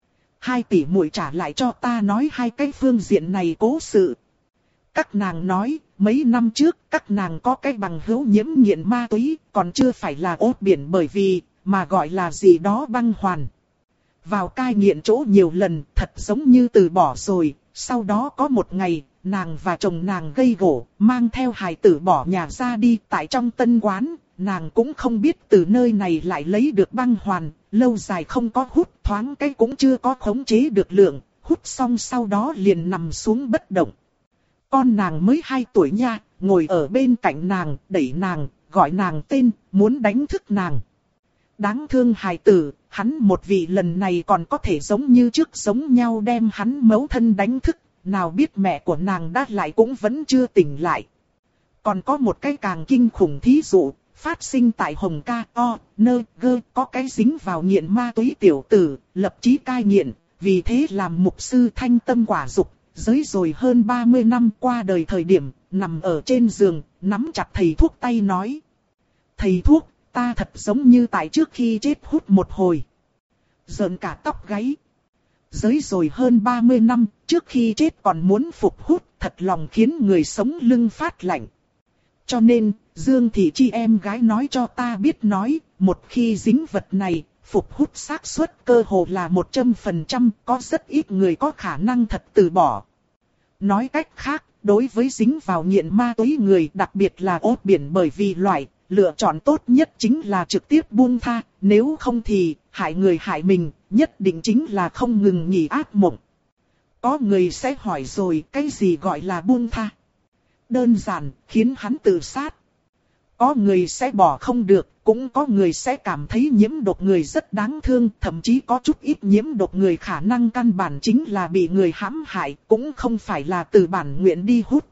Hai tỷ muội trả lại cho ta nói hai cái phương diện này cố sự. Các nàng nói, mấy năm trước các nàng có cái bằng hữu nhiễm nghiện ma túy, còn chưa phải là ốt biển bởi vì, mà gọi là gì đó băng hoàn. Vào cai nghiện chỗ nhiều lần, thật giống như từ bỏ rồi, sau đó có một ngày, nàng và chồng nàng gây gổ, mang theo hài tử bỏ nhà ra đi tại trong tân quán, nàng cũng không biết từ nơi này lại lấy được băng hoàn, lâu dài không có hút, thoáng cái cũng chưa có khống chế được lượng, hút xong sau đó liền nằm xuống bất động. Con nàng mới hai tuổi nha, ngồi ở bên cạnh nàng, đẩy nàng, gọi nàng tên, muốn đánh thức nàng. Đáng thương hài tử, hắn một vị lần này còn có thể giống như trước giống nhau đem hắn mẫu thân đánh thức, nào biết mẹ của nàng đã lại cũng vẫn chưa tỉnh lại. Còn có một cái càng kinh khủng thí dụ, phát sinh tại Hồng Ca O, Nơ, Gơ, có cái dính vào nghiện ma túy tiểu tử, lập chí cai nghiện, vì thế làm mục sư thanh tâm quả dục, giới rồi hơn ba mươi năm qua đời thời điểm, nằm ở trên giường, nắm chặt thầy thuốc tay nói. Thầy thuốc, ta thật giống như tại trước khi chết hút một hồi. Giỡn cả tóc gáy. Giới rồi hơn ba mươi năm, trước khi chết còn muốn phục hút, thật lòng khiến người sống lưng phát lạnh. Cho nên, Dương Thị Chi em gái nói cho ta biết nói, một khi dính vật này, phục hút xác suất cơ hồ là một trăm phần trăm, có rất ít người có khả năng thật từ bỏ. Nói cách khác, đối với dính vào nghiện ma túy người, đặc biệt là ốt biển bởi vì loại, lựa chọn tốt nhất chính là trực tiếp buông tha, nếu không thì, hại người hại mình, nhất định chính là không ngừng nghỉ ác mộng. Có người sẽ hỏi rồi, cái gì gọi là buông tha? Đơn giản, khiến hắn tự sát. Có người sẽ bỏ không được, cũng có người sẽ cảm thấy nhiễm độc người rất đáng thương, thậm chí có chút ít nhiễm độc người khả năng căn bản chính là bị người hãm hại, cũng không phải là từ bản nguyện đi hút.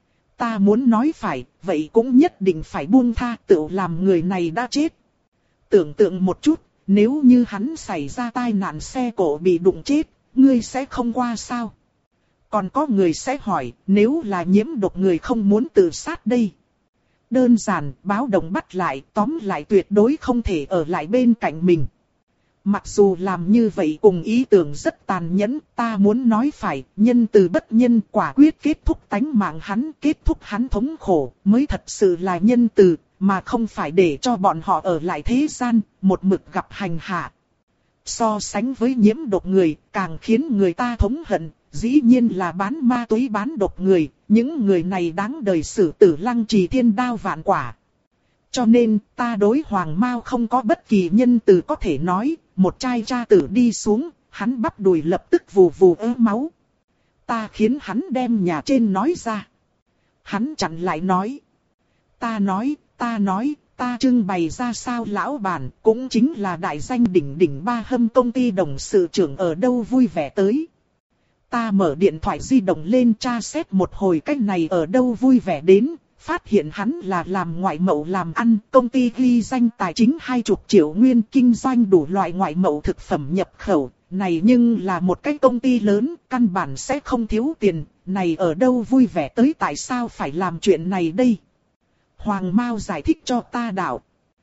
Ta muốn nói phải, vậy cũng nhất định phải buông tha, tự làm người này đã chết. Tưởng tượng một chút, nếu như hắn xảy ra tai nạn xe cộ bị đụng chết, ngươi sẽ không qua sao? Còn có người sẽ hỏi, nếu là nhiễm độc người không muốn tự sát đây? Đơn giản, báo động bắt lại, tóm lại tuyệt đối không thể ở lại bên cạnh mình. Mặc dù làm như vậy cùng ý tưởng rất tàn nhẫn, ta muốn nói phải, nhân từ bất nhân quả quyết kết thúc tánh mạng hắn, kết thúc hắn thống khổ, mới thật sự là nhân từ, mà không phải để cho bọn họ ở lại thế gian, một mực gặp hành hạ. So sánh với nhiễm độc người, càng khiến người ta thống hận, dĩ nhiên là bán ma túy bán độc người, những người này đáng đời xử tử lăng trì thiên đao vạn quả. Cho nên, ta đối Hoàng Mao không có bất kỳ nhân từ có thể nói, một chai tra tử đi xuống, hắn bắp đùi lập tức vù vù ớ máu. Ta khiến hắn đem nhà trên nói ra. Hắn chặn lại nói. Ta nói, ta nói, ta trưng bày ra sao lão bản, cũng chính là đại danh đỉnh đỉnh ba hâm công ty đồng sự trưởng ở đâu vui vẻ tới. Ta mở điện thoại di động lên tra xét một hồi cách này ở đâu vui vẻ đến, phát hiện hắn là làm ngoại mậu làm ăn, công ty ghi danh tài chính hai mươi triệu nguyên kinh doanh đủ loại ngoại mậu thực phẩm nhập khẩu, này nhưng là một cái công ty lớn, căn bản sẽ không thiếu tiền, này ở đâu vui vẻ tới tại sao phải làm chuyện này đây? Hoàng Mao giải thích cho ta đạo.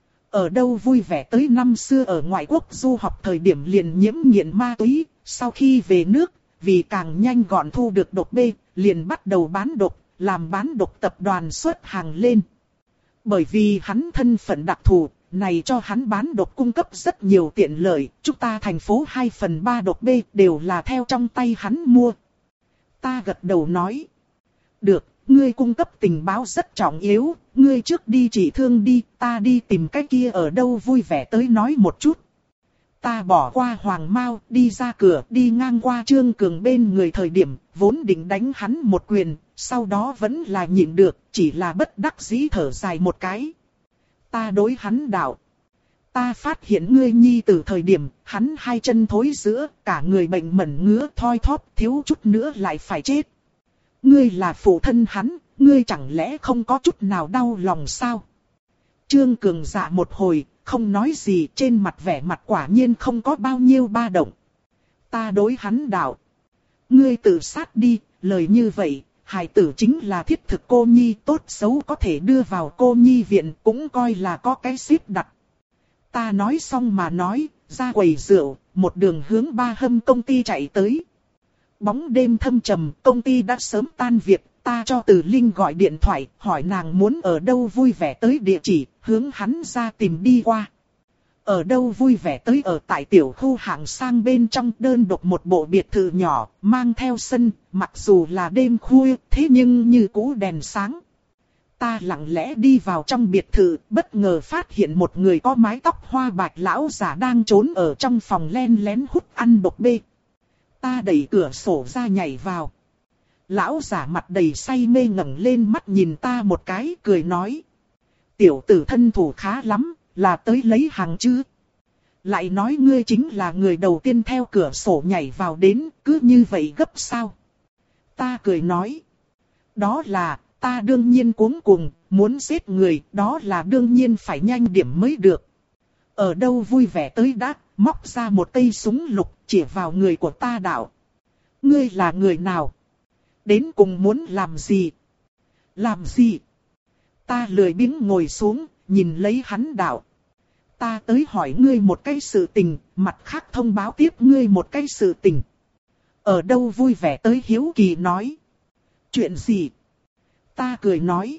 Ở đâu vui vẻ tới năm xưa ở ngoại quốc du học thời điểm liền nhiễm nghiện ma túy, sau khi về nước, vì càng nhanh gọn thu được độc bê, liền bắt đầu bán độc, làm bán độc tập đoàn xuất hàng lên. Bởi vì hắn thân phận đặc thù, này cho hắn bán độc cung cấp rất nhiều tiện lợi, chúng ta thành phố hai phần ba độc bê đều là theo trong tay hắn mua. Ta gật đầu nói. Được, ngươi cung cấp tình báo rất trọng yếu, ngươi trước đi trị thương đi, ta đi tìm cái kia ở đâu vui vẻ tới nói một chút. Ta bỏ qua Hoàng Mao, đi ra cửa, đi ngang qua Trương Cường bên người thời điểm, vốn định đánh hắn một quyền, sau đó vẫn là nhịn được, chỉ là bất đắc dĩ thở dài một cái. Ta đối hắn đạo. Ta phát hiện ngươi nhi từ thời điểm, hắn hai chân thối rữa, cả người bệnh mẩn ngứa thoi thóp, thiếu chút nữa lại phải chết. Ngươi là phụ thân hắn, ngươi chẳng lẽ không có chút nào đau lòng sao? Trương Cường dạ một hồi, không nói gì, trên mặt vẻ mặt quả nhiên không có bao nhiêu ba động. Ta đối hắn đạo. Ngươi tự sát đi, lời như vậy, hài tử chính là thiết thực cô nhi, tốt xấu có thể đưa vào cô nhi viện, cũng coi là có cái xếp đặt. Ta nói xong mà nói, ra quầy rượu, một đường hướng Ba Hâm công ty chạy tới. Bóng đêm thâm trầm, công ty đã sớm tan việc, ta cho Từ Linh gọi điện thoại, hỏi nàng muốn ở đâu vui vẻ tới địa chỉ, hướng hắn ra tìm đi qua. Ở đâu vui vẻ tới ở tại tiểu khu hạng sang bên trong đơn độc một bộ biệt thự nhỏ, mang theo sân, mặc dù là đêm khuya, thế nhưng như cũ đèn sáng. Ta lặng lẽ đi vào trong biệt thự, bất ngờ phát hiện một người có mái tóc hoa bạch lão giả đang trốn ở trong phòng len lén hút ăn độc bê. Ta đẩy cửa sổ ra nhảy vào. Lão giả mặt đầy say mê ngẩng lên mắt nhìn ta một cái, cười nói. Tiểu tử thân thủ khá lắm, là tới lấy hàng chứ. Lại nói ngươi chính là người đầu tiên theo cửa sổ nhảy vào đến, cứ như vậy gấp sao? Ta cười nói. Đó là, ta đương nhiên cuống cuồng, muốn giết người, đó là đương nhiên phải nhanh điểm mới được. Ở đâu vui vẻ tới đã, móc ra một cây súng lục, chỉ vào người của ta đạo. Ngươi là người nào? Đến cùng muốn làm gì? Làm gì? Ta lười biếng ngồi xuống, nhìn lấy hắn đạo. Ta tới hỏi ngươi một cái sự tình, mặt khác thông báo tiếp ngươi một cái sự tình. Ở đâu vui vẻ tới hiếu kỳ nói. Chuyện gì? Ta cười nói.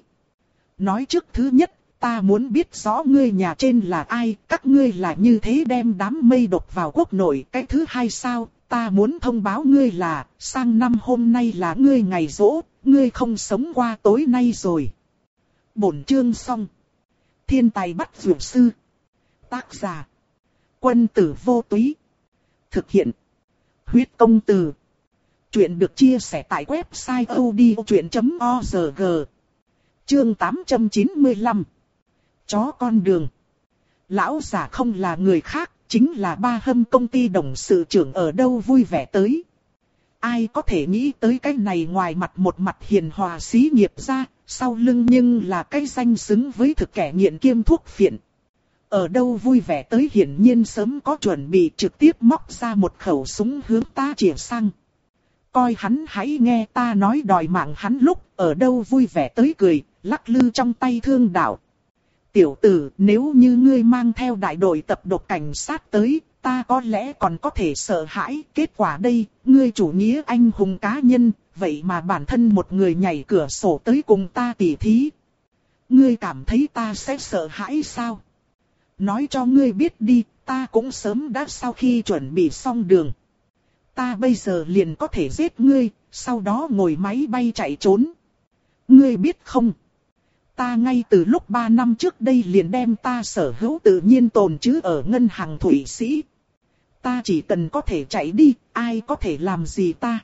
Nói trước thứ nhất, ta muốn biết rõ ngươi nhà trên là ai, các ngươi là như thế đem đám mây độc vào quốc nội. Cái thứ hai sao, ta muốn thông báo ngươi là, sang năm hôm nay là ngươi ngày giỗ, ngươi không sống qua tối nay rồi. Bổn chương xong. Thiên tài bắt dược sư. Tác giả. Quân tử vô túy. Thực hiện. Huyết công từ. Chuyện được chia sẻ tại website odchuyện chấm org. Chương tám trăm chín mươi lăm. Chó con đường. Lão giả không là người khác, chính là Ba Hâm công ty董sự trưởng ở đâu vui vẻ tới. Ai có thể nghĩ tới cái này ngoài mặt một mặt hiền hòa xí nghiệp ra, sau lưng nhưng là cái danh xứng với thực kẻ nghiện kiêm thuốc phiện. Ở đâu vui vẻ tới hiển nhiên sớm có chuẩn bị, trực tiếp móc ra một khẩu súng hướng ta chĩa sang. Coi hắn hãy nghe ta nói đòi mạng hắn lúc, ở đâu vui vẻ tới cười, lắc lư trong tay thương đạo. Tiểu tử, nếu như ngươi mang theo đại đội tập độc cảnh sát tới, ta có lẽ còn có thể sợ hãi. Kết quả đây, ngươi chủ nghĩa anh hùng cá nhân, vậy mà bản thân một người nhảy cửa sổ tới cùng ta tỉ thí. Ngươi cảm thấy ta sẽ sợ hãi sao? Nói cho ngươi biết đi, ta cũng sớm đã sau khi chuẩn bị xong đường. Ta bây giờ liền có thể giết ngươi, sau đó ngồi máy bay chạy trốn. Ngươi biết không? Ta ngay từ lúc ba năm trước đây liền đem ta sở hữu tự nhiên tồn trữ ở ngân hàng Thụy Sĩ. Ta chỉ cần có thể chạy đi, ai có thể làm gì ta?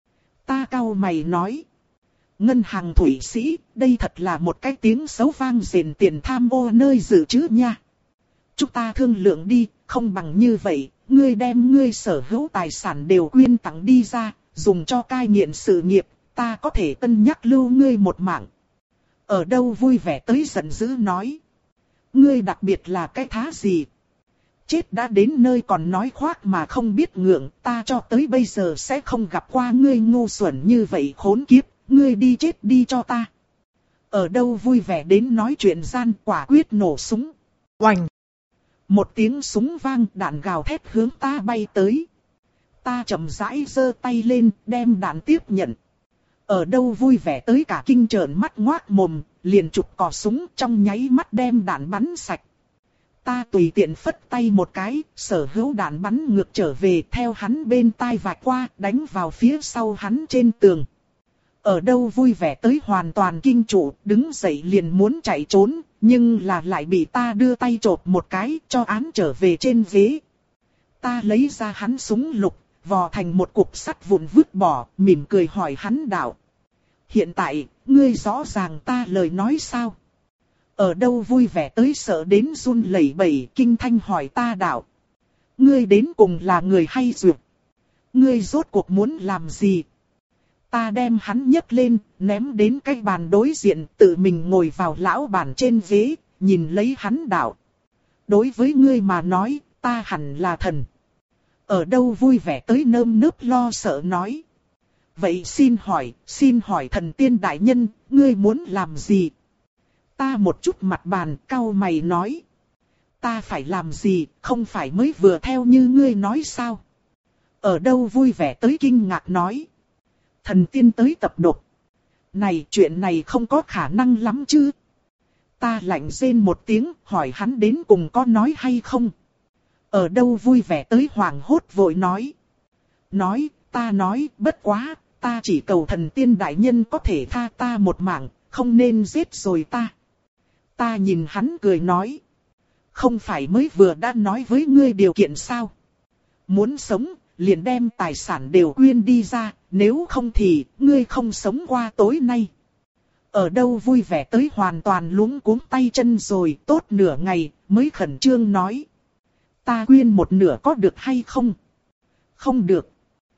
Ta cau mày nói. Ngân hàng Thụy Sĩ, đây thật là một cái tiếng xấu vang rền tiền tham ô nơi dự trữ nha. Chúng ta thương lượng đi, không bằng như vậy, ngươi đem ngươi sở hữu tài sản đều quyên tặng đi ra, dùng cho cai nghiện sự nghiệp, ta có thể cân nhắc lưu ngươi một mạng. Ở đâu vui vẻ tới giận dữ nói. Ngươi đặc biệt là cái thá gì? Chết đã đến nơi còn nói khoác mà không biết ngượng, ta cho tới bây giờ sẽ không gặp qua ngươi ngu xuẩn như vậy khốn kiếp, ngươi đi chết đi cho ta. Ở đâu vui vẻ đến nói chuyện gian, quả quyết nổ súng. Oành! Một tiếng súng vang, đạn gào thét hướng ta bay tới. Ta chậm rãi giơ tay lên, đem đạn tiếp nhận. Ở đâu vui vẻ tới cả kinh trợn mắt ngoác mồm, liền chụp cò súng trong nháy mắt đem đạn bắn sạch. Ta tùy tiện phất tay một cái, sở hữu đạn bắn ngược trở về theo hắn bên tai vạch qua, đánh vào phía sau hắn trên tường. Ở đâu vui vẻ tới hoàn toàn kinh trụ, đứng dậy liền muốn chạy trốn, nhưng là lại bị ta đưa tay chộp một cái cho án trở về trên ghế. Ta lấy ra hắn súng lục, vò thành một cục sắt vụn vứt bỏ, mỉm cười hỏi hắn đạo. Hiện tại, ngươi rõ ràng ta lời nói sao? Ở đâu vui vẻ tới sợ đến run lẩy bẩy, kinh thanh hỏi ta đạo. Ngươi đến cùng là người hay dược? Ngươi rốt cuộc muốn làm gì? Ta đem hắn nhấc lên, ném đến cái bàn đối diện, tự mình ngồi vào lão bản trên ghế, nhìn lấy hắn đạo. Đối với ngươi mà nói, ta hẳn là thần. Ở đâu vui vẻ tới nơm nớp lo sợ nói. Vậy xin hỏi, xin hỏi thần tiên đại nhân, ngươi muốn làm gì? Ta một chút mặt bàn, cau mày nói. Ta phải làm gì, không phải mới vừa theo như ngươi nói sao? Ở đâu vui vẻ tới kinh ngạc nói. Thần tiên tới tập độc. Này chuyện này không có khả năng lắm chứ? Ta lạnh rên một tiếng, hỏi hắn đến cùng có nói hay không? Ở đâu vui vẻ tới hoảng hốt vội nói. Nói, ta nói, bất quá, ta chỉ cầu thần tiên đại nhân có thể tha ta một mạng, không nên giết rồi ta. Ta nhìn hắn cười nói. Không phải mới vừa đã nói với ngươi điều kiện sao? Muốn sống, liền đem tài sản đều quyên đi ra, nếu không thì, ngươi không sống qua tối nay. Ở đâu vui vẻ tới hoàn toàn luống cuống tay chân rồi, tốt nửa ngày, mới khẩn trương nói. Ta quyên một nửa có được hay không? Không được.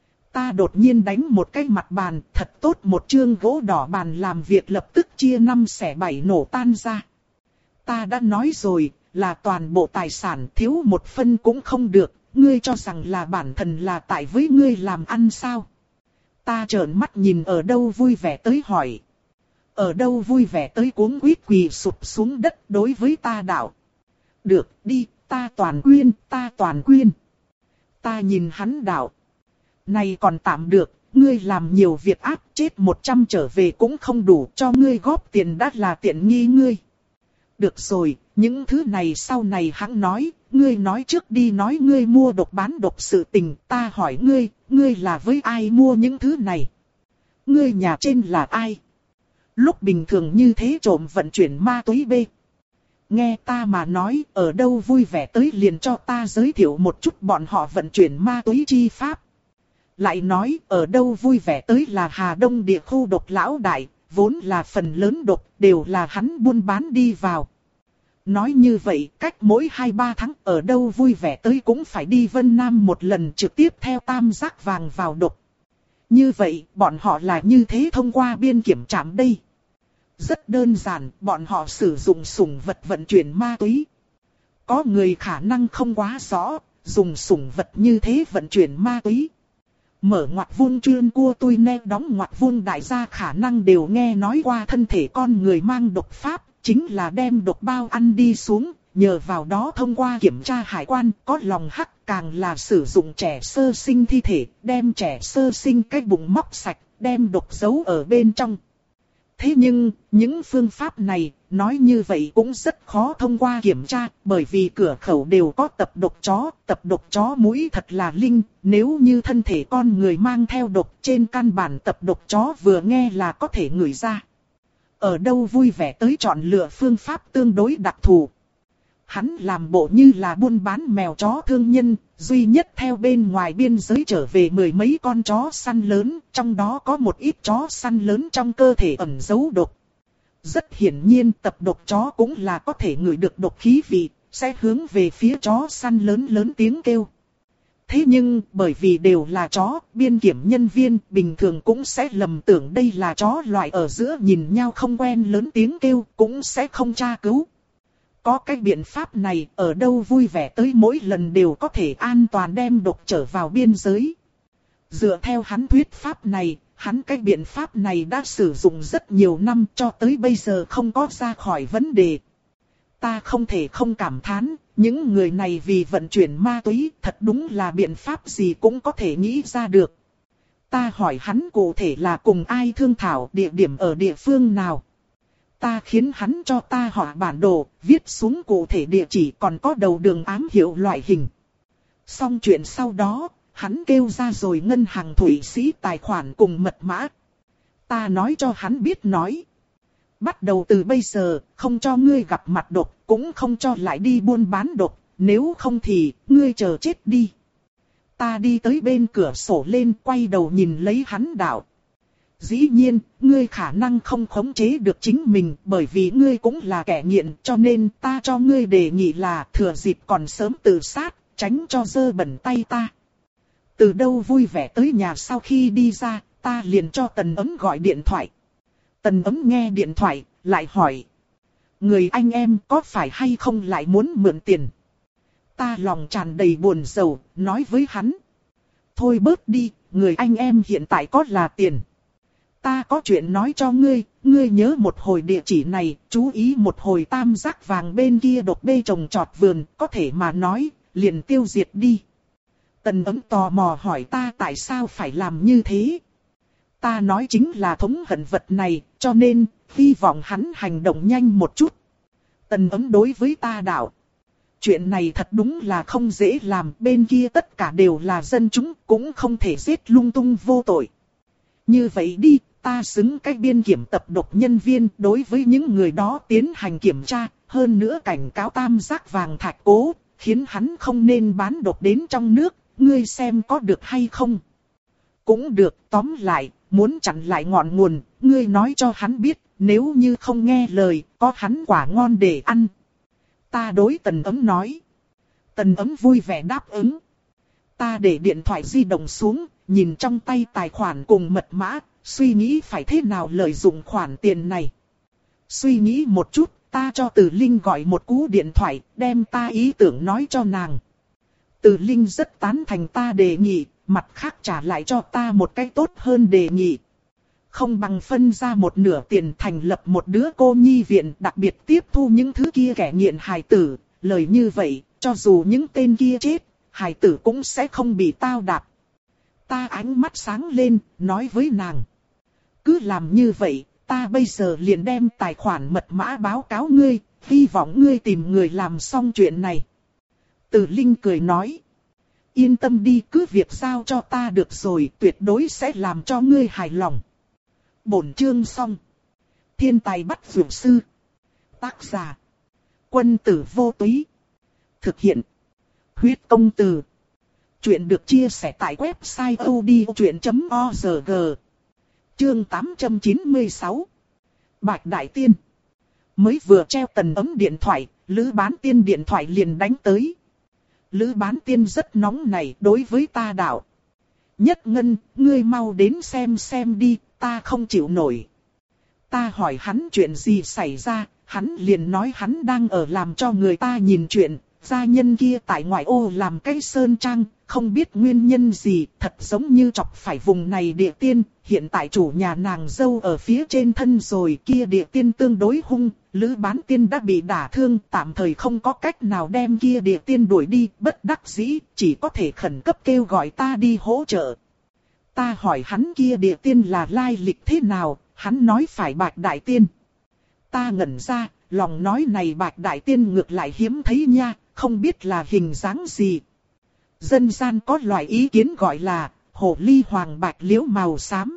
Ta đột nhiên đánh một cái mặt bàn, thật tốt một chương gỗ đỏ bàn làm việc lập tức chia năm xẻ bảy nổ tan ra. Ta đã nói rồi, là toàn bộ tài sản thiếu một phân cũng không được, ngươi cho rằng là bản thân là tại với ngươi làm ăn sao? Ta trợn mắt nhìn ở đâu vui vẻ tới hỏi. Ở đâu vui vẻ tới cuống quýt quỳ sụp xuống đất đối với ta đạo. Được đi, ta toàn quyên, ta toàn quyên. Ta nhìn hắn đạo. Này còn tạm được, ngươi làm nhiều việc ác chết một trăm trở về cũng không đủ, cho ngươi góp tiền đã là tiện nghi ngươi. Được rồi, những thứ này sau này hắn nói, ngươi nói trước đi nói ngươi mua độc bán độc sự tình, ta hỏi ngươi, ngươi là với ai mua những thứ này? Ngươi nhà trên là ai? Lúc bình thường như thế trộm vận chuyển ma túy bê. Nghe ta mà nói, ở đâu vui vẻ tới liền cho ta giới thiệu một chút bọn họ vận chuyển ma túy chi pháp. Lại nói, ở đâu vui vẻ tới là Hà Đông địa khu độc lão đại, vốn là phần lớn độc, đều là hắn buôn bán đi vào. Nói như vậy, cách mỗi hai ba tháng ở đâu vui vẻ tới cũng phải đi Vân Nam một lần trực tiếp theo tam giác vàng vào độc. Như vậy, bọn họ là như thế thông qua biên kiểm trạm đây. Rất đơn giản, bọn họ sử dụng sủng vật vận chuyển ma túy. Có người khả năng không quá rõ, dùng sủng vật như thế vận chuyển ma túy. Mở ngoặc vuông chuyên cua tôi ne đóng ngoặc vuông đại gia khả năng đều nghe nói qua thân thể con người mang độc pháp, chính là đem độc bao ăn đi xuống, nhờ vào đó thông qua kiểm tra hải quan, có lòng hắc càng là sử dụng trẻ sơ sinh thi thể, đem trẻ sơ sinh cái bụng móc sạch, đem độc giấu ở bên trong. Thế nhưng, những phương pháp này, nói như vậy cũng rất khó thông qua kiểm tra, bởi vì cửa khẩu đều có tập độc chó, tập độc chó mũi thật là linh, nếu như thân thể con người mang theo độc trên căn bản tập độc chó vừa nghe là có thể ngửi ra. Ở đâu vui vẻ tới chọn lựa phương pháp tương đối đặc thù. Hắn làm bộ như là buôn bán mèo chó thương nhân, duy nhất theo bên ngoài biên giới trở về mười mấy con chó săn lớn, trong đó có một ít chó săn lớn trong cơ thể ẩn giấu độc. Rất hiển nhiên tập độc chó cũng là có thể ngửi được độc khí vị, sẽ hướng về phía chó săn lớn lớn tiếng kêu. Thế nhưng, bởi vì đều là chó, biên kiểm nhân viên bình thường cũng sẽ lầm tưởng đây là chó loại ở giữa nhìn nhau không quen lớn tiếng kêu, cũng sẽ không tra cứu. Có cái biện pháp này, ở đâu vui vẻ tới mỗi lần đều có thể an toàn đem độc trở vào biên giới. Dựa theo hắn thuyết pháp này, hắn cái biện pháp này đã sử dụng rất nhiều năm cho tới bây giờ không có ra khỏi vấn đề. Ta không thể không cảm thán, những người này vì vận chuyển ma túy thật đúng là biện pháp gì cũng có thể nghĩ ra được. Ta hỏi hắn cụ thể là cùng ai thương thảo, địa điểm ở địa phương nào. Ta khiến hắn cho ta hỏi bản đồ, viết xuống cụ thể địa chỉ còn có đầu đường ám hiệu loại hình. Xong chuyện sau đó, hắn kêu ra rồi ngân hàng Thụy Sĩ tài khoản cùng mật mã. Ta nói cho hắn biết nói. Bắt đầu từ bây giờ, không cho ngươi gặp mặt độc, cũng không cho lại đi buôn bán độc, nếu không thì, ngươi chờ chết đi. Ta đi tới bên cửa sổ lên, quay đầu nhìn lấy hắn đạo. Dĩ nhiên, ngươi khả năng không khống chế được chính mình bởi vì ngươi cũng là kẻ nghiện, cho nên ta cho ngươi đề nghị là thừa dịp còn sớm tự sát, tránh cho dơ bẩn tay ta. Từ đâu vui vẻ tới nhà sau khi đi ra, ta liền cho Tần Ấm gọi điện thoại. Tần Ấm nghe điện thoại, lại hỏi. Người anh em có phải hay không lại muốn mượn tiền? Ta lòng tràn đầy buồn rầu, nói với hắn. Thôi bớt đi, người anh em hiện tại có là tiền. Ta có chuyện nói cho ngươi, ngươi nhớ một hồi địa chỉ này, chú ý một hồi tam giác vàng bên kia độc bê trồng trọt vườn, có thể mà nói, liền tiêu diệt đi. Tần Ấm tò mò hỏi ta tại sao phải làm như thế. Ta nói chính là thống hận vật này, cho nên, hy vọng hắn hành động nhanh một chút. Tần Ấm đối với ta đạo. Chuyện này thật đúng là không dễ làm, bên kia tất cả đều là dân chúng, cũng không thể giết lung tung vô tội. Như vậy đi, ta xứng cái biên kiểm tập độc nhân viên đối với những người đó tiến hành kiểm tra, hơn nữa cảnh cáo tam giác vàng thạch cố, khiến hắn không nên bán độc đến trong nước, ngươi xem có được hay không? Cũng được, tóm lại, muốn chặn lại ngọn nguồn, ngươi nói cho hắn biết, nếu như không nghe lời, có hắn quả ngon để ăn. Ta đối Tần Ấm nói. Tần Ấm vui vẻ đáp ứng. Ta để điện thoại di động xuống, nhìn trong tay tài khoản cùng mật mã, suy nghĩ phải thế nào lợi dụng khoản tiền này. Suy nghĩ một chút, ta cho Từ Linh gọi một cú điện thoại, đem ta ý tưởng nói cho nàng. Từ Linh rất tán thành ta đề nghị, mặt khác trả lại cho ta một cách tốt hơn đề nghị. Không bằng phân ra một nửa tiền thành lập một đứa cô nhi viện, đặc biệt tiếp thu những thứ kia kẻ nghiện hài tử. Lời như vậy, cho dù những tên kia chết, hài tử cũng sẽ không bị tao đạp. Ta ánh mắt sáng lên, nói với nàng. Cứ làm như vậy, ta bây giờ liền đem tài khoản mật mã báo cáo ngươi, hy vọng ngươi tìm người làm xong chuyện này. Từ Linh cười nói. Yên tâm đi, cứ việc giao cho ta được rồi, tuyệt đối sẽ làm cho ngươi hài lòng. Bổn chương xong. Thiên tài bắt dược sư. Tác giả. Quân tử vô túy. Thực hiện. Huyết công từ. Chuyện được chia sẻ tại website odchuyện chấm org. Chương tám trăm chín mươi sáu. Bạch Đại Tiên. Mới vừa treo Tần Ấm điện thoại, Lữ Bán Tiên điện thoại liền đánh tới. Lữ Bán Tiên rất nóng nảy đối với ta đạo. Nhất Ngân, ngươi mau đến xem xem đi, ta không chịu nổi. Ta hỏi hắn chuyện gì xảy ra, hắn liền nói hắn đang ở làm cho người ta nhìn chuyện, gia nhân kia tại ngoại ô làm cái sơn trang, không biết nguyên nhân gì, thật giống như chọc phải vùng này địa tiên, hiện tại chủ nhà nàng dâu ở phía trên thân rồi, kia địa tiên tương đối hung, Lữ Bán Tiên đã bị đả thương, tạm thời không có cách nào đem kia địa tiên đuổi đi, bất đắc dĩ, chỉ có thể khẩn cấp kêu gọi ta đi hỗ trợ. Ta hỏi hắn kia địa tiên là lai lịch thế nào, hắn nói phải Bạch Đại Tiên. Ta ngẩn ra, lòng nói này Bạch Đại Tiên ngược lại hiếm thấy nha, không biết là hình dáng gì. Dân gian có loại ý kiến gọi là hồ ly hoàng bạch liễu màu xám.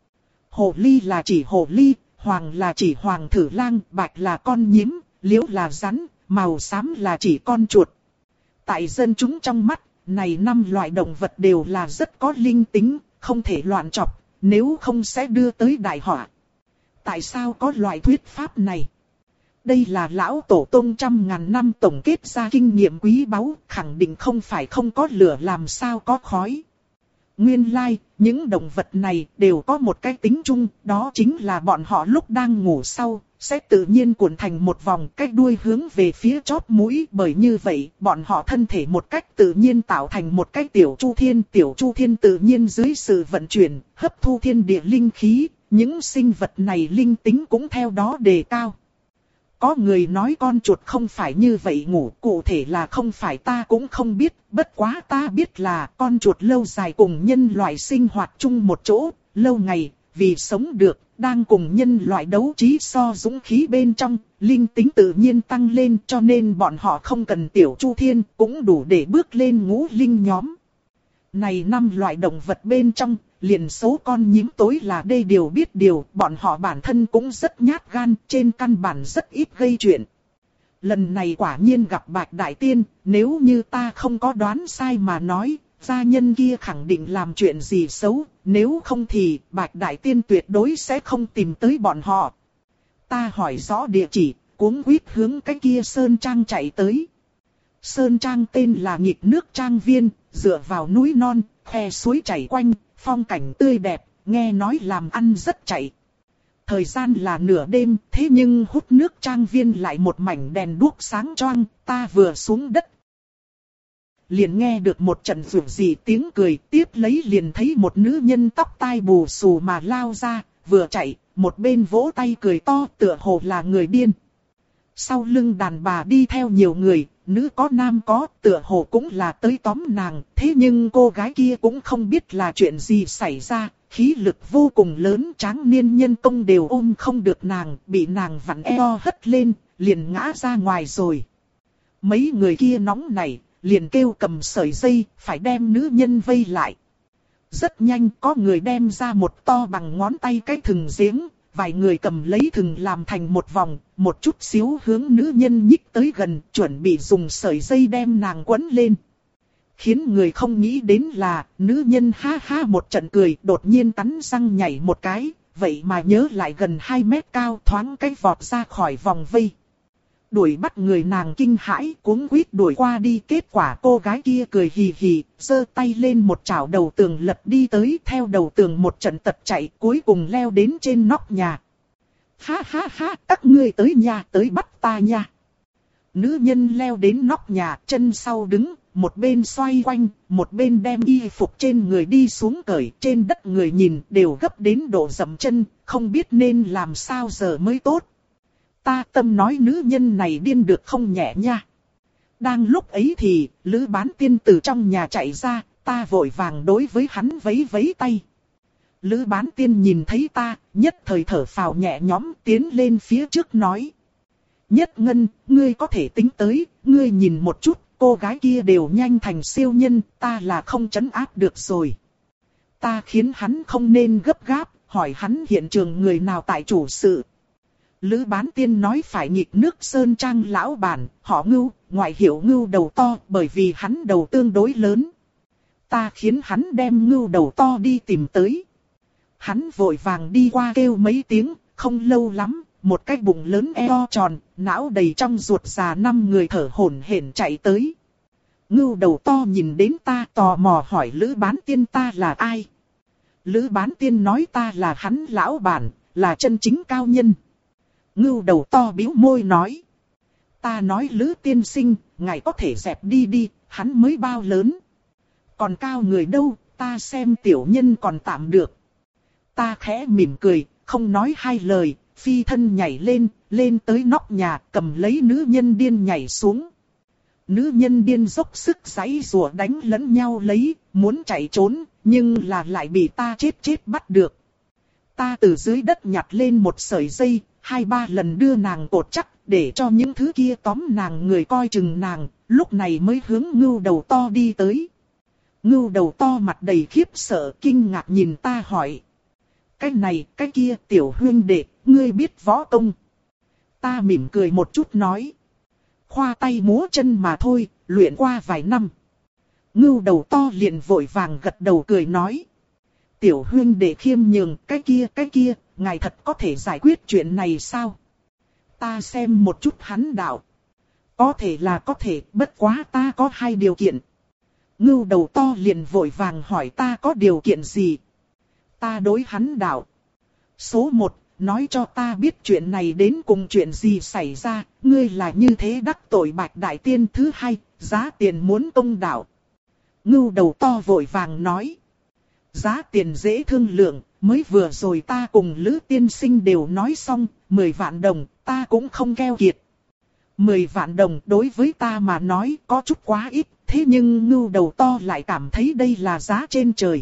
Hồ ly là chỉ hồ ly, hoàng là chỉ hoàng thử lang, bạch là con nhím, liễu là rắn, màu xám là chỉ con chuột. Tại dân chúng trong mắt, này năm loại động vật đều là rất có linh tính, không thể loạn chọc, nếu không sẽ đưa tới đại họa. Tại sao có loại thuyết pháp này? Đây là lão tổ tông trăm ngàn năm tổng kết ra kinh nghiệm quý báu, khẳng định không phải không có lửa làm sao có khói. Nguyên lai, like, những động vật này đều có một cái tính chung, đó chính là bọn họ lúc đang ngủ sau, sẽ tự nhiên cuộn thành một vòng cái đuôi hướng về phía chóp mũi. Bởi như vậy, bọn họ thân thể một cách tự nhiên tạo thành một cái tiểu chu thiên. Tiểu chu thiên tự nhiên dưới sự vận chuyển, hấp thu thiên địa linh khí, những sinh vật này linh tính cũng theo đó đề cao. Có người nói con chuột không phải như vậy ngủ, cụ thể là không phải ta cũng không biết, bất quá ta biết là con chuột lâu dài cùng nhân loại sinh hoạt chung một chỗ, lâu ngày, vì sống được, đang cùng nhân loại đấu trí so dũng khí bên trong, linh tính tự nhiên tăng lên cho nên bọn họ không cần tiểu chu thiên, cũng đủ để bước lên ngũ linh nhóm. Này năm loại động vật bên trong, liền số con nhím tối là đê điều biết điều, bọn họ bản thân cũng rất nhát gan, trên căn bản rất ít gây chuyện. Lần này quả nhiên gặp Bạch Đại Tiên, nếu như ta không có đoán sai mà nói, gia nhân kia khẳng định làm chuyện gì xấu, nếu không thì Bạch Đại Tiên tuyệt đối sẽ không tìm tới bọn họ. Ta hỏi rõ địa chỉ, cuống quýt hướng cái kia Sơn Trang chạy tới. Sơn Trang tên là Nghịch Nước Trang Viên, dựa vào núi non, khe suối chảy quanh, phong cảnh tươi đẹp, nghe nói làm ăn rất chạy. Thời gian là nửa đêm, thế nhưng hút nước Trang Viên lại một mảnh đèn đuốc sáng choang, ta vừa xuống đất. Liền nghe được một trận vụt gì tiếng cười, tiếp lấy liền thấy một nữ nhân tóc tai bù xù mà lao ra, vừa chạy, một bên vỗ tay cười to tựa hồ là người điên. Sau lưng đàn bà đi theo nhiều người, nữ có nam có, tựa hồ cũng là tới tóm nàng, thế nhưng cô gái kia cũng không biết là chuyện gì xảy ra, khí lực vô cùng lớn, tráng niên nhân công đều ôm không được nàng, bị nàng vặn eo hất lên, liền ngã ra ngoài rồi. Mấy người kia nóng nảy, liền kêu cầm sợi dây, phải đem nữ nhân vây lại. Rất nhanh có người đem ra một to bằng ngón tay cái thừng giếng, vài người cầm lấy thừng làm thành một vòng, một chút xíu hướng nữ nhân nhích tới gần, chuẩn bị dùng sợi dây đem nàng quấn lên. Khiến người không nghĩ đến là, nữ nhân ha ha một trận cười, đột nhiên cắn răng nhảy một cái, vậy mà nhớ lại gần hai mét cao thoáng cái vọt ra khỏi vòng vây. Đuổi bắt người nàng kinh hãi, cuống quýt đuổi qua đi, kết quả cô gái kia cười hì hì, giơ tay lên một chảo đầu tường lật đi tới, theo đầu tường một trận tật chạy, cuối cùng leo đến trên nóc nhà. Ha ha ha, các ngươi tới nhà, tới bắt ta nha. Nữ nhân leo đến nóc nhà, chân sau đứng, một bên xoay quanh, một bên đem y phục trên người đi xuống cởi, trên đất người nhìn đều gấp đến độ dậm chân, không biết nên làm sao giờ mới tốt. Ta tâm nói nữ nhân này điên được không nhẹ nha. Đang lúc ấy thì, Lữ Bán Tiên từ trong nhà chạy ra, ta vội vàng đối với hắn vẫy vẫy tay. Lữ Bán Tiên nhìn thấy ta, nhất thời thở phào nhẹ nhõm tiến lên phía trước nói. Nhất Ngân, ngươi có thể tính tới, ngươi nhìn một chút, cô gái kia đều nhanh thành siêu nhân, ta là không trấn áp được rồi. Ta khiến hắn không nên gấp gáp, hỏi hắn hiện trường người nào tại chủ sự. Lữ Bán Tiên nói phải Nghịch Nước Sơn Trang lão bản, họ Ngưu, ngoại hiệu Ngưu đầu to, bởi vì hắn đầu tương đối lớn. Ta khiến hắn đem Ngưu đầu to đi tìm tới. Hắn vội vàng đi qua kêu mấy tiếng, không lâu lắm, một cái bụng lớn eo tròn, não đầy trong ruột già năm người thở hổn hển chạy tới. Ngưu đầu to nhìn đến ta tò mò hỏi Lữ Bán Tiên ta là ai. Lữ Bán Tiên nói ta là hắn lão bản, là chân chính cao nhân. Ngưu đầu to bĩu môi nói. Ta nói Lữ tiên sinh, ngài có thể dẹp đi đi, hắn mới bao lớn. Còn cao người đâu, ta xem tiểu nhân còn tạm được. Ta khẽ mỉm cười, không nói hai lời, phi thân nhảy lên, lên tới nóc nhà, cầm lấy nữ nhân điên nhảy xuống. Nữ nhân điên dốc sức giãy giụa đánh lẫn nhau lấy, muốn chạy trốn, nhưng là lại bị ta chết chết bắt được. Ta từ dưới đất nhặt lên một sợi dây, hai ba lần đưa nàng cột chắc, để cho những thứ kia tóm nàng người coi chừng nàng, lúc này mới hướng Ngưu đầu to đi tới. Ngưu đầu to mặt đầy khiếp sợ, kinh ngạc nhìn ta hỏi. Cái này, cái kia, tiểu huynh đệ, ngươi biết võ công. Ta mỉm cười một chút nói. Khoa tay múa chân mà thôi, luyện qua vài năm. Ngưu đầu to liền vội vàng gật đầu cười nói. Tiểu huynh đệ khiêm nhường, cái kia, cái kia, ngài thật có thể giải quyết chuyện này sao? Ta xem một chút hắn đạo. Có thể là có thể, bất quá ta có hai điều kiện. Ngưu đầu to liền vội vàng hỏi ta có điều kiện gì? Ta đối hắn đạo. Số một, nói cho ta biết chuyện này đến cùng chuyện gì xảy ra, ngươi là như thế đắc tội Bạch Đại Tiên. Thứ hai, giá tiền muốn công đạo. Ngưu đầu to vội vàng nói. Giá tiền dễ thương lượng, mới vừa rồi ta cùng Lữ tiên sinh đều nói xong, mười vạn đồng, ta cũng không keo kiệt. Mười vạn đồng đối với ta mà nói có chút quá ít, thế nhưng Ngưu đầu to lại cảm thấy đây là giá trên trời.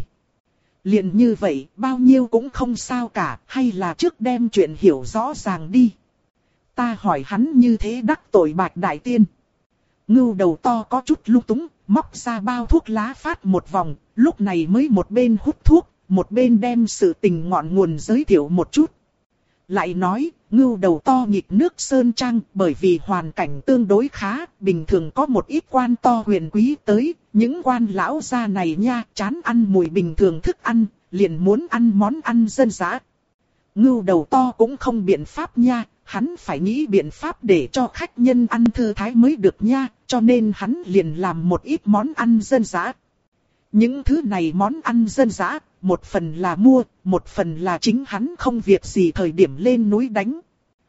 Liền như vậy, bao nhiêu cũng không sao cả, hay là trước đem chuyện hiểu rõ ràng đi. Ta hỏi hắn như thế đắc tội Bạch Đại Tiên. Ngưu đầu to có chút lung túng, móc ra bao thuốc lá phát một vòng, lúc này mới một bên hút thuốc, một bên đem sự tình ngọn nguồn giới thiệu một chút. Lại nói, ngưu đầu to nghịch nước Sơn Trang, bởi vì hoàn cảnh tương đối khá, bình thường có một ít quan to huyền quý tới, những quan lão gia này nha, chán ăn mùi bình thường thức ăn, liền muốn ăn món ăn dân dã. Ngưu đầu to cũng không biện pháp nha, hắn phải nghĩ biện pháp để cho khách nhân ăn thư thái mới được nha, cho nên hắn liền làm một ít món ăn dân dã. Những thứ này món ăn dân dã, một phần là mua, một phần là chính hắn không việc gì thời điểm lên núi đánh.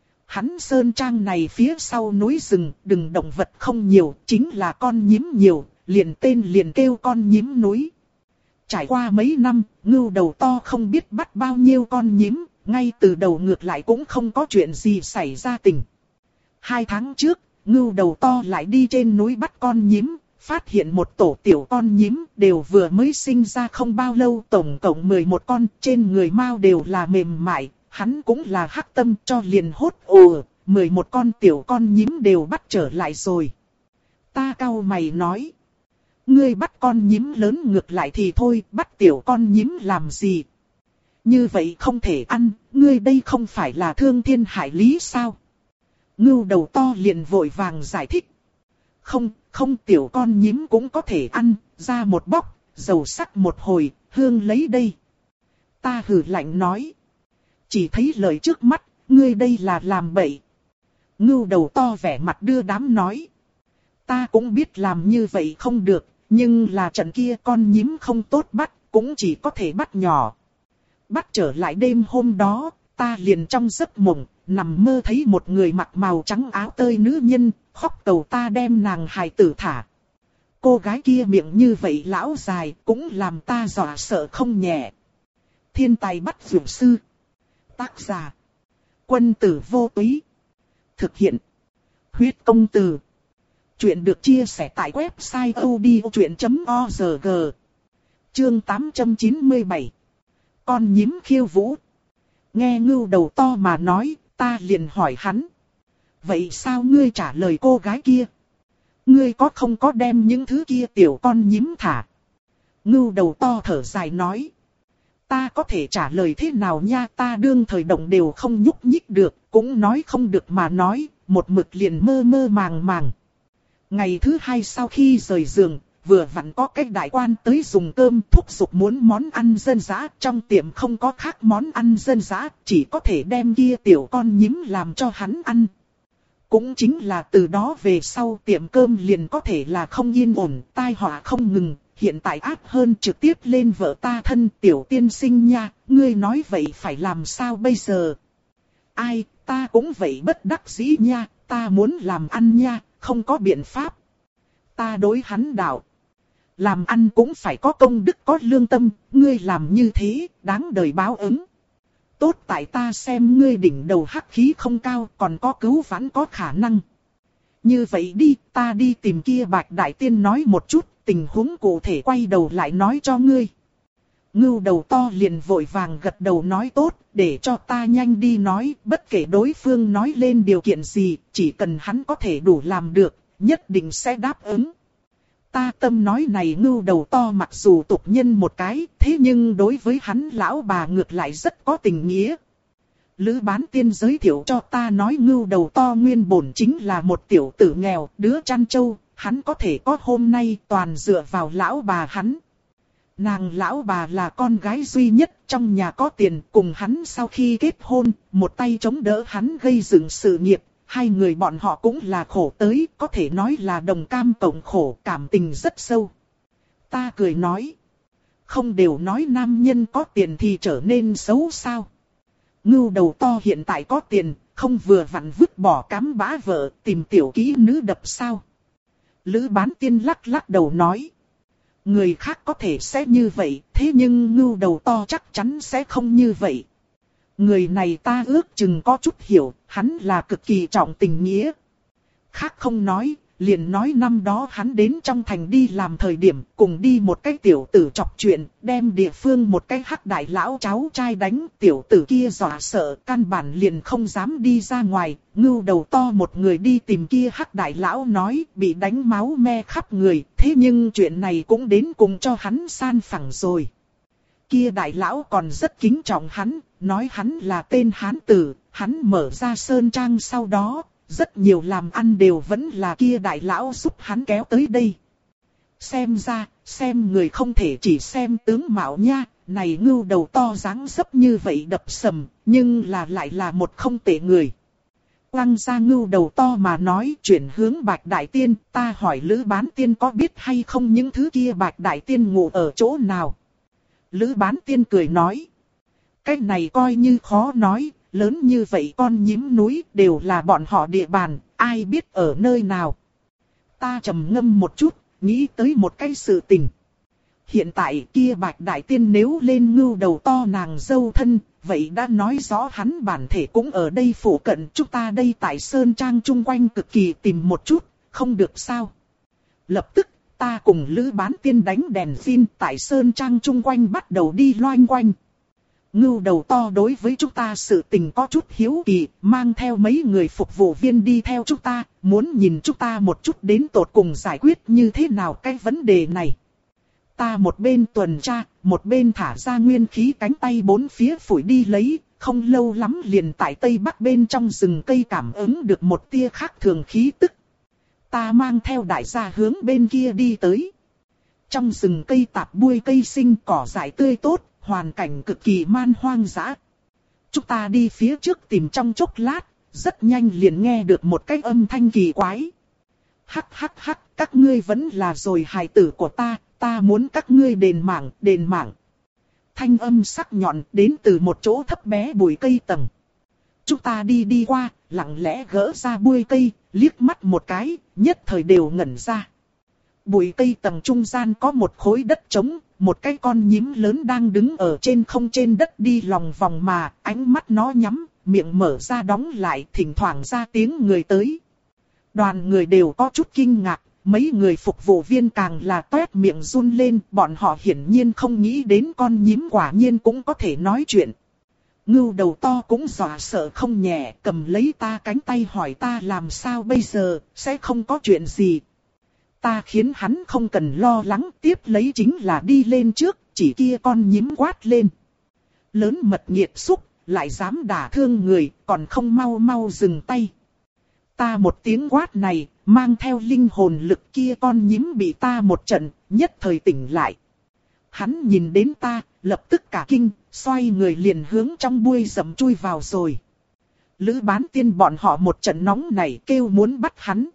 Hắn Sơn Trang này phía sau núi rừng, đừng động vật không nhiều, chính là con nhím nhiều, liền tên liền kêu con nhím núi. Trải qua mấy năm, ngưu đầu to không biết bắt bao nhiêu con nhím, ngay từ đầu ngược lại cũng không có chuyện gì xảy ra tình. Hai tháng trước, ngưu đầu to lại đi trên núi bắt con nhím, phát hiện một tổ tiểu con nhím đều vừa mới sinh ra không bao lâu, tổng cộng mười một con, trên người mao đều là mềm mại, hắn cũng là hắc tâm cho liền hốt ồ, mười một con tiểu con nhím đều bắt trở lại rồi. Ta cau mày nói, ngươi bắt con nhím lớn ngược lại thì thôi, bắt tiểu con nhím làm gì? Như vậy không thể ăn, ngươi đây không phải là thương thiên hại lý sao? Ngưu đầu to liền vội vàng giải thích. Không, không tiểu con nhím cũng có thể ăn, ra một bóc, dầu sắc một hồi, hương lấy đây. Ta hừ lạnh nói. Chỉ thấy lời trước mắt, ngươi đây là làm bậy. Ngưu đầu to vẻ mặt đưa đám nói. Ta cũng biết làm như vậy không được, nhưng là trận kia con nhím không tốt bắt, cũng chỉ có thể bắt nhỏ. Bắt trở lại đêm hôm đó, ta liền trong giấc mộng, nằm mơ thấy một người mặc màu trắng áo tơi nữ nhân, khóc cầu ta đem nàng hài tử thả. Cô gái kia miệng như vậy lão dài, cũng làm ta dọa sợ không nhẹ. Thiên tài bắt vượt sư. Tác giả. Quân tử vô túy. Thực hiện. Huyết công từ. Chuyện được chia sẻ tại website odchuyện chấm org. Chương tám trăm chín mươi bảy. Con nhím khiêu vũ. Nghe ngưu đầu to mà nói, ta liền hỏi hắn. Vậy sao ngươi trả lời cô gái kia? Ngươi có không có đem những thứ kia tiểu con nhím thả? Ngưu đầu to thở dài nói. Ta có thể trả lời thế nào nha, ta đương thời động đều không nhúc nhích được, cũng nói không được mà nói, một mực liền mơ mơ màng màng. Ngày thứ hai sau khi rời giường, vừa vặn có cái đại quan tới dùng cơm thúc giục muốn món ăn dân dã, trong tiệm không có khác món ăn dân dã, chỉ có thể đem kia tiểu con nhím làm cho hắn ăn. Cũng chính là từ đó về sau tiệm cơm liền có thể là không yên ổn, tai họa không ngừng, hiện tại áp hơn trực tiếp lên vợ ta thân tiểu tiên sinh nha, ngươi nói vậy phải làm sao bây giờ? Ai, ta cũng vậy bất đắc dĩ nha, ta muốn làm ăn nha, không có biện pháp. Ta đối hắn đạo. Làm ăn cũng phải có công đức có lương tâm, ngươi làm như thế, đáng đời báo ứng. Tốt tại ta xem ngươi đỉnh đầu hắc khí không cao, còn có cứu vãn có khả năng. Như vậy đi, ta đi tìm kia Bạch Đại Tiên nói một chút, tình huống cụ thể quay đầu lại nói cho ngươi. Ngưu đầu to liền vội vàng gật đầu nói tốt, để cho ta nhanh đi nói, bất kể đối phương nói lên điều kiện gì, chỉ cần hắn có thể đủ làm được, nhất định sẽ đáp ứng. Ta tâm nói này ngưu đầu to mặc dù tục nhân một cái, thế nhưng đối với hắn lão bà ngược lại rất có tình nghĩa. Lữ Bán Tiên giới thiệu cho ta nói ngưu đầu to nguyên bổn chính là một tiểu tử nghèo, đứa chăn trâu, hắn có thể có hôm nay toàn dựa vào lão bà hắn. Nàng lão bà là con gái duy nhất trong nhà có tiền, cùng hắn sau khi kết hôn, một tay chống đỡ hắn gây dựng sự nghiệp. Hai người bọn họ cũng là khổ tới, có thể nói là đồng cam cộng khổ, cảm tình rất sâu. Ta cười nói, không đều nói nam nhân có tiền thì trở nên xấu sao? Ngưu đầu to hiện tại có tiền, không vừa vặn vứt bỏ cám bã vợ, tìm tiểu kỹ nữ đập sao? Lữ Bán Tiên lắc lắc đầu nói, người khác có thể sẽ như vậy, thế nhưng ngưu đầu to chắc chắn sẽ không như vậy. Người này ta ước chừng có chút hiểu, hắn là cực kỳ trọng tình nghĩa. Khác không nói, liền nói năm đó hắn đến trong thành đi làm thời điểm, cùng đi một cái tiểu tử chọc chuyện, đem địa phương một cái hắc đại lão cháu trai đánh, tiểu tử kia dọa sợ, căn bản liền không dám đi ra ngoài, ngưu đầu to một người đi tìm kia hắc đại lão nói, bị đánh máu me khắp người, thế nhưng chuyện này cũng đến cùng cho hắn san phẳng rồi. Kia đại lão còn rất kính trọng hắn, nói hắn là tên Hán tử, hắn mở ra sơn trang sau đó, rất nhiều làm ăn đều vẫn là kia đại lão giúp hắn kéo tới đây. Xem ra, xem người không thể chỉ xem tướng mạo nha, này ngưu đầu to dáng dấp như vậy đập sầm, nhưng là lại là một không tệ người. Quăng ra ngưu đầu to mà nói chuyển hướng Bạch Đại Tiên, ta hỏi Lữ Bán Tiên có biết hay không những thứ kia Bạch Đại Tiên ngủ ở chỗ nào. Lữ Bán Tiên cười nói, cái này coi như khó nói, lớn như vậy con nhím núi đều là bọn họ địa bàn, ai biết ở nơi nào. Ta trầm ngâm một chút, nghĩ tới một cái sự tình. Hiện tại kia Bạch Đại Tiên nếu lên ngưu đầu to nàng dâu thân, vậy đã nói rõ hắn bản thể cũng ở đây phủ cận, chúng ta đây tại Sơn Trang chung quanh cực kỳ tìm một chút, không được sao. Lập tức, ta cùng Lữ Bán Tiên đánh đèn pin tại Sơn Trang chung quanh bắt đầu đi loanh quanh. Ngưu đầu to đối với chúng ta sự tình có chút hiếu kỳ, mang theo mấy người phục vụ viên đi theo chúng ta, muốn nhìn chúng ta một chút đến tột cùng giải quyết như thế nào cái vấn đề này. Ta một bên tuần tra, một bên thả ra nguyên khí cánh tay bốn phía phủi đi lấy, không lâu lắm liền tại tây bắc bên trong rừng cây cảm ứng được một tia khác thường khí tức. Ta mang theo đại gia hướng bên kia đi tới. Trong rừng cây tạp buôi cây sinh cỏ dại tươi tốt, hoàn cảnh cực kỳ man hoang dã. Chúng ta đi phía trước tìm trong chốc lát, rất nhanh liền nghe được một cái âm thanh kỳ quái. Hắc hắc hắc, các ngươi vẫn là rồi hài tử của ta, ta muốn các ngươi đền mạng, đền mạng. Thanh âm sắc nhọn đến từ một chỗ thấp bé bụi cây tầng. Chúng ta đi đi qua, lặng lẽ gỡ ra bụi cây, liếc mắt một cái, nhất thời đều ngẩn ra. Bụi cây tầng trung gian có một khối đất trống, một cái con nhím lớn đang đứng ở trên không trên đất đi lòng vòng mà, ánh mắt nó nhắm, miệng mở ra đóng lại, thỉnh thoảng ra tiếng người tới. Đoàn người đều có chút kinh ngạc, mấy người phục vụ viên càng là toét miệng run lên, bọn họ hiển nhiên không nghĩ đến con nhím quả nhiên cũng có thể nói chuyện. Ngưu đầu to cũng dọa sợ không nhẹ, cầm lấy ta cánh tay hỏi ta làm sao bây giờ, sẽ không có chuyện gì. Ta khiến hắn không cần lo lắng, tiếp lấy chính là đi lên trước, chỉ kia con nhím quát lên. Lớn mật nghiệt xúc, lại dám đả thương người, còn không mau mau dừng tay. Ta một tiếng quát này, mang theo linh hồn lực kia con nhím bị ta một trận, nhất thời tỉnh lại. Hắn nhìn đến ta, lập tức cả kinh, xoay người liền hướng trong bụi rậm chui vào rồi. Lữ Bán Tiên bọn họ một trận nóng này kêu muốn bắt hắn.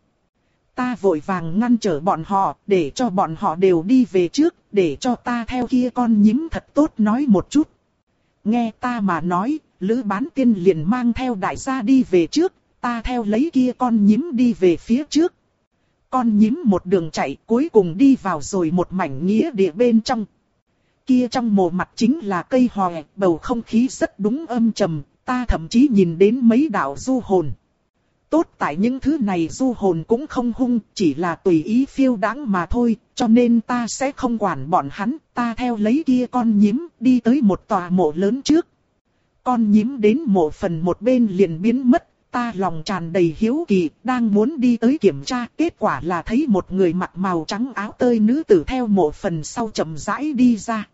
Ta vội vàng ngăn trở bọn họ, để cho bọn họ đều đi về trước, để cho ta theo kia con nhím thật tốt nói một chút. Nghe ta mà nói, Lữ Bán Tiên liền mang theo đại gia đi về trước, ta theo lấy kia con nhím đi về phía trước. Con nhím một đường chạy cuối cùng đi vào rồi một mảnh nghĩa địa bên trong. Kia trong mồ mặt chính là cây hòe, bầu không khí rất đúng âm trầm, ta thậm chí nhìn đến mấy đạo du hồn. Tốt tại những thứ này du hồn cũng không hung, chỉ là tùy ý phiêu đãng mà thôi, cho nên ta sẽ không quản bọn hắn, ta theo lấy kia con nhím, đi tới một tòa mộ lớn trước. Con nhím đến mộ phần một bên liền biến mất, ta lòng tràn đầy hiếu kỳ, đang muốn đi tới kiểm tra, kết quả là thấy một người mặc màu trắng áo tơi nữ tử theo mộ phần sau chậm rãi đi ra.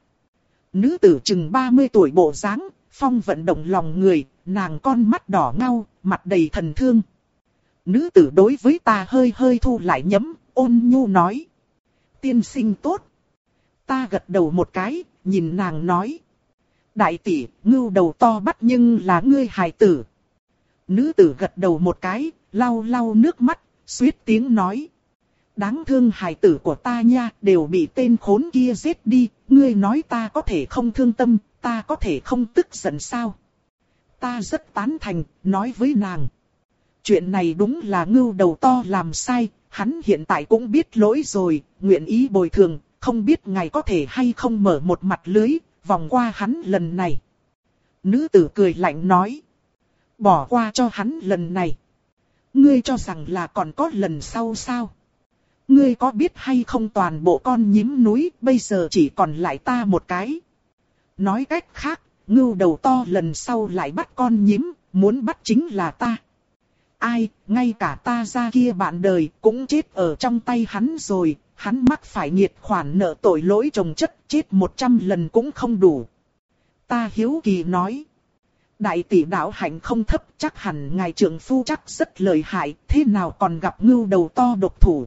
Nữ tử chừng ba mươi tuổi bộ dáng, phong vận động lòng người, nàng con mắt đỏ ngau, mặt đầy thần thương. Nữ tử đối với ta hơi hơi thu lại nhấm, ôn nhu nói. Tiên sinh tốt. Ta gật đầu một cái, nhìn nàng nói. Đại tỷ, ngưu đầu to bắt nhưng là ngươi hài tử. Nữ tử gật đầu một cái, lau lau nước mắt, suýt tiếng nói. Đáng thương hài tử của ta nha, đều bị tên khốn kia giết đi, ngươi nói ta có thể không thương tâm, ta có thể không tức giận sao? Ta rất tán thành, nói với nàng. Chuyện này đúng là ngưu đầu to làm sai, hắn hiện tại cũng biết lỗi rồi, nguyện ý bồi thường, không biết ngài có thể hay không mở một mặt lưới, vòng qua hắn lần này. Nữ tử cười lạnh nói. Bỏ qua cho hắn lần này. Ngươi cho rằng là còn có lần sau sao? Ngươi có biết hay không toàn bộ con nhím núi bây giờ chỉ còn lại ta một cái. Nói cách khác, ngưu đầu to lần sau lại bắt con nhím, muốn bắt chính là ta. Ai, ngay cả ta ra kia bạn đời cũng chết ở trong tay hắn rồi, hắn mắc phải nghiệt khoản nợ tội lỗi chồng chất, chết một trăm lần cũng không đủ. Ta hiếu kỳ nói. Đại tỷ đạo hạnh không thấp, chắc hẳn ngài trưởng phu chắc rất lợi hại, thế nào còn gặp ngưu đầu to độc thủ.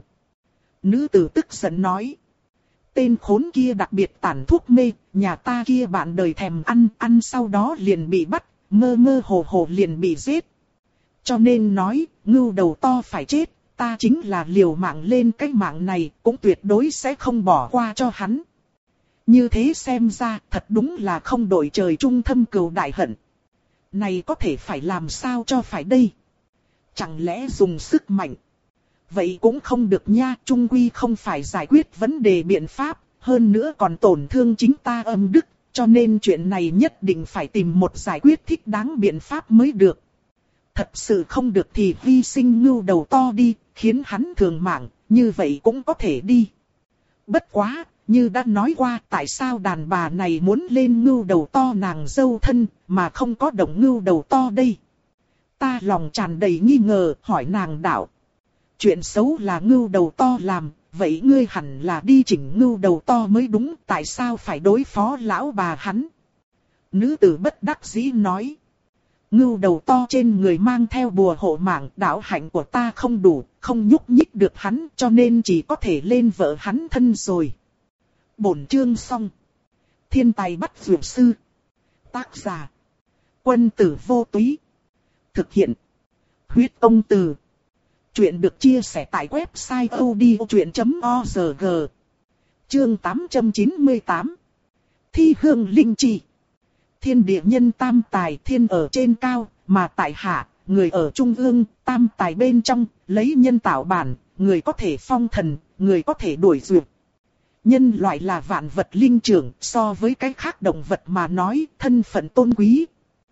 Nữ tử tức giận nói. Tên khốn kia đặc biệt tản thuốc mê, nhà ta kia bạn đời thèm ăn, ăn sau đó liền bị bắt, mơ mơ hồ hồ liền bị giết. Cho nên nói, ngưu đầu to phải chết, ta chính là liều mạng lên cái mạng này, cũng tuyệt đối sẽ không bỏ qua cho hắn. Như thế xem ra, thật đúng là không đổi trời chung thâm cừu đại hận. Này có thể phải làm sao cho phải đây? Chẳng lẽ dùng sức mạnh? Vậy cũng không được nha, chung quy không phải giải quyết vấn đề biện pháp, hơn nữa còn tổn thương chính ta âm đức, cho nên chuyện này nhất định phải tìm một giải quyết thích đáng biện pháp mới được. Thật sự không được thì hy sinh ngưu đầu to đi, khiến hắn thường mạng, như vậy cũng có thể đi. Bất quá, như đã nói qua, tại sao đàn bà này muốn lên ngưu đầu to nàng dâu thân, mà không có động ngưu đầu to đây? Ta lòng tràn đầy nghi ngờ, hỏi nàng đạo. Chuyện xấu là ngưu đầu to làm, vậy ngươi hẳn là đi chỉnh ngưu đầu to mới đúng, tại sao phải đối phó lão bà hắn? Nữ tử bất đắc dĩ nói. Ngưu đầu to trên người mang theo bùa hộ mạng, đạo hạnh của ta không đủ, không nhúc nhích được hắn, cho nên chỉ có thể lên vợ hắn thân rồi. Bổn chương xong. Thiên tài bắt dược sư. Tác giả. Quân tử vô túy. Thực hiện. Huyết công từ. Chuyện được chia sẻ tại website odchuyện chấm org. Chương tám trăm chín mươi tám. Thi hương linh chi. Thiên địa nhân tam tài, thiên ở trên cao, mà tại hạ, người ở trung ương, tam tài bên trong, lấy nhân tạo bản, người có thể phong thần, người có thể đuổi dược. Nhân loại là vạn vật linh trưởng, so với cái khác động vật mà nói, thân phận tôn quý.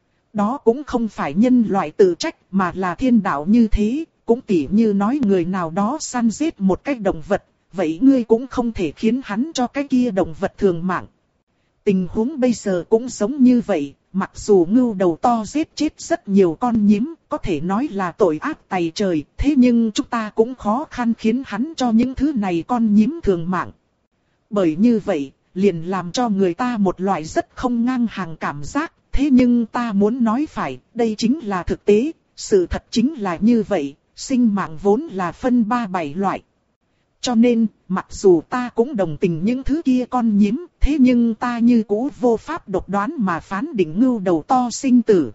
Đó cũng không phải nhân loại tự trách, mà là thiên đạo như thế, cũng tỉ như nói người nào đó săn giết một cái động vật, vậy ngươi cũng không thể khiến hắn cho cái kia động vật thường mạng. Tình huống bây giờ cũng giống như vậy, mặc dù ngưu đầu to giết chết rất nhiều con nhím, có thể nói là tội ác tày trời, thế nhưng chúng ta cũng khó khăn khiến hắn cho những thứ này con nhím thường mạng. Bởi như vậy, liền làm cho người ta một loại rất không ngang hàng cảm giác, thế nhưng ta muốn nói phải, đây chính là thực tế, sự thật chính là như vậy, sinh mạng vốn là phân ba bảy loại. Cho nên, mặc dù ta cũng đồng tình những thứ kia con nhím, thế nhưng ta như cũ vô pháp độc đoán mà phán định ngưu đầu to sinh tử.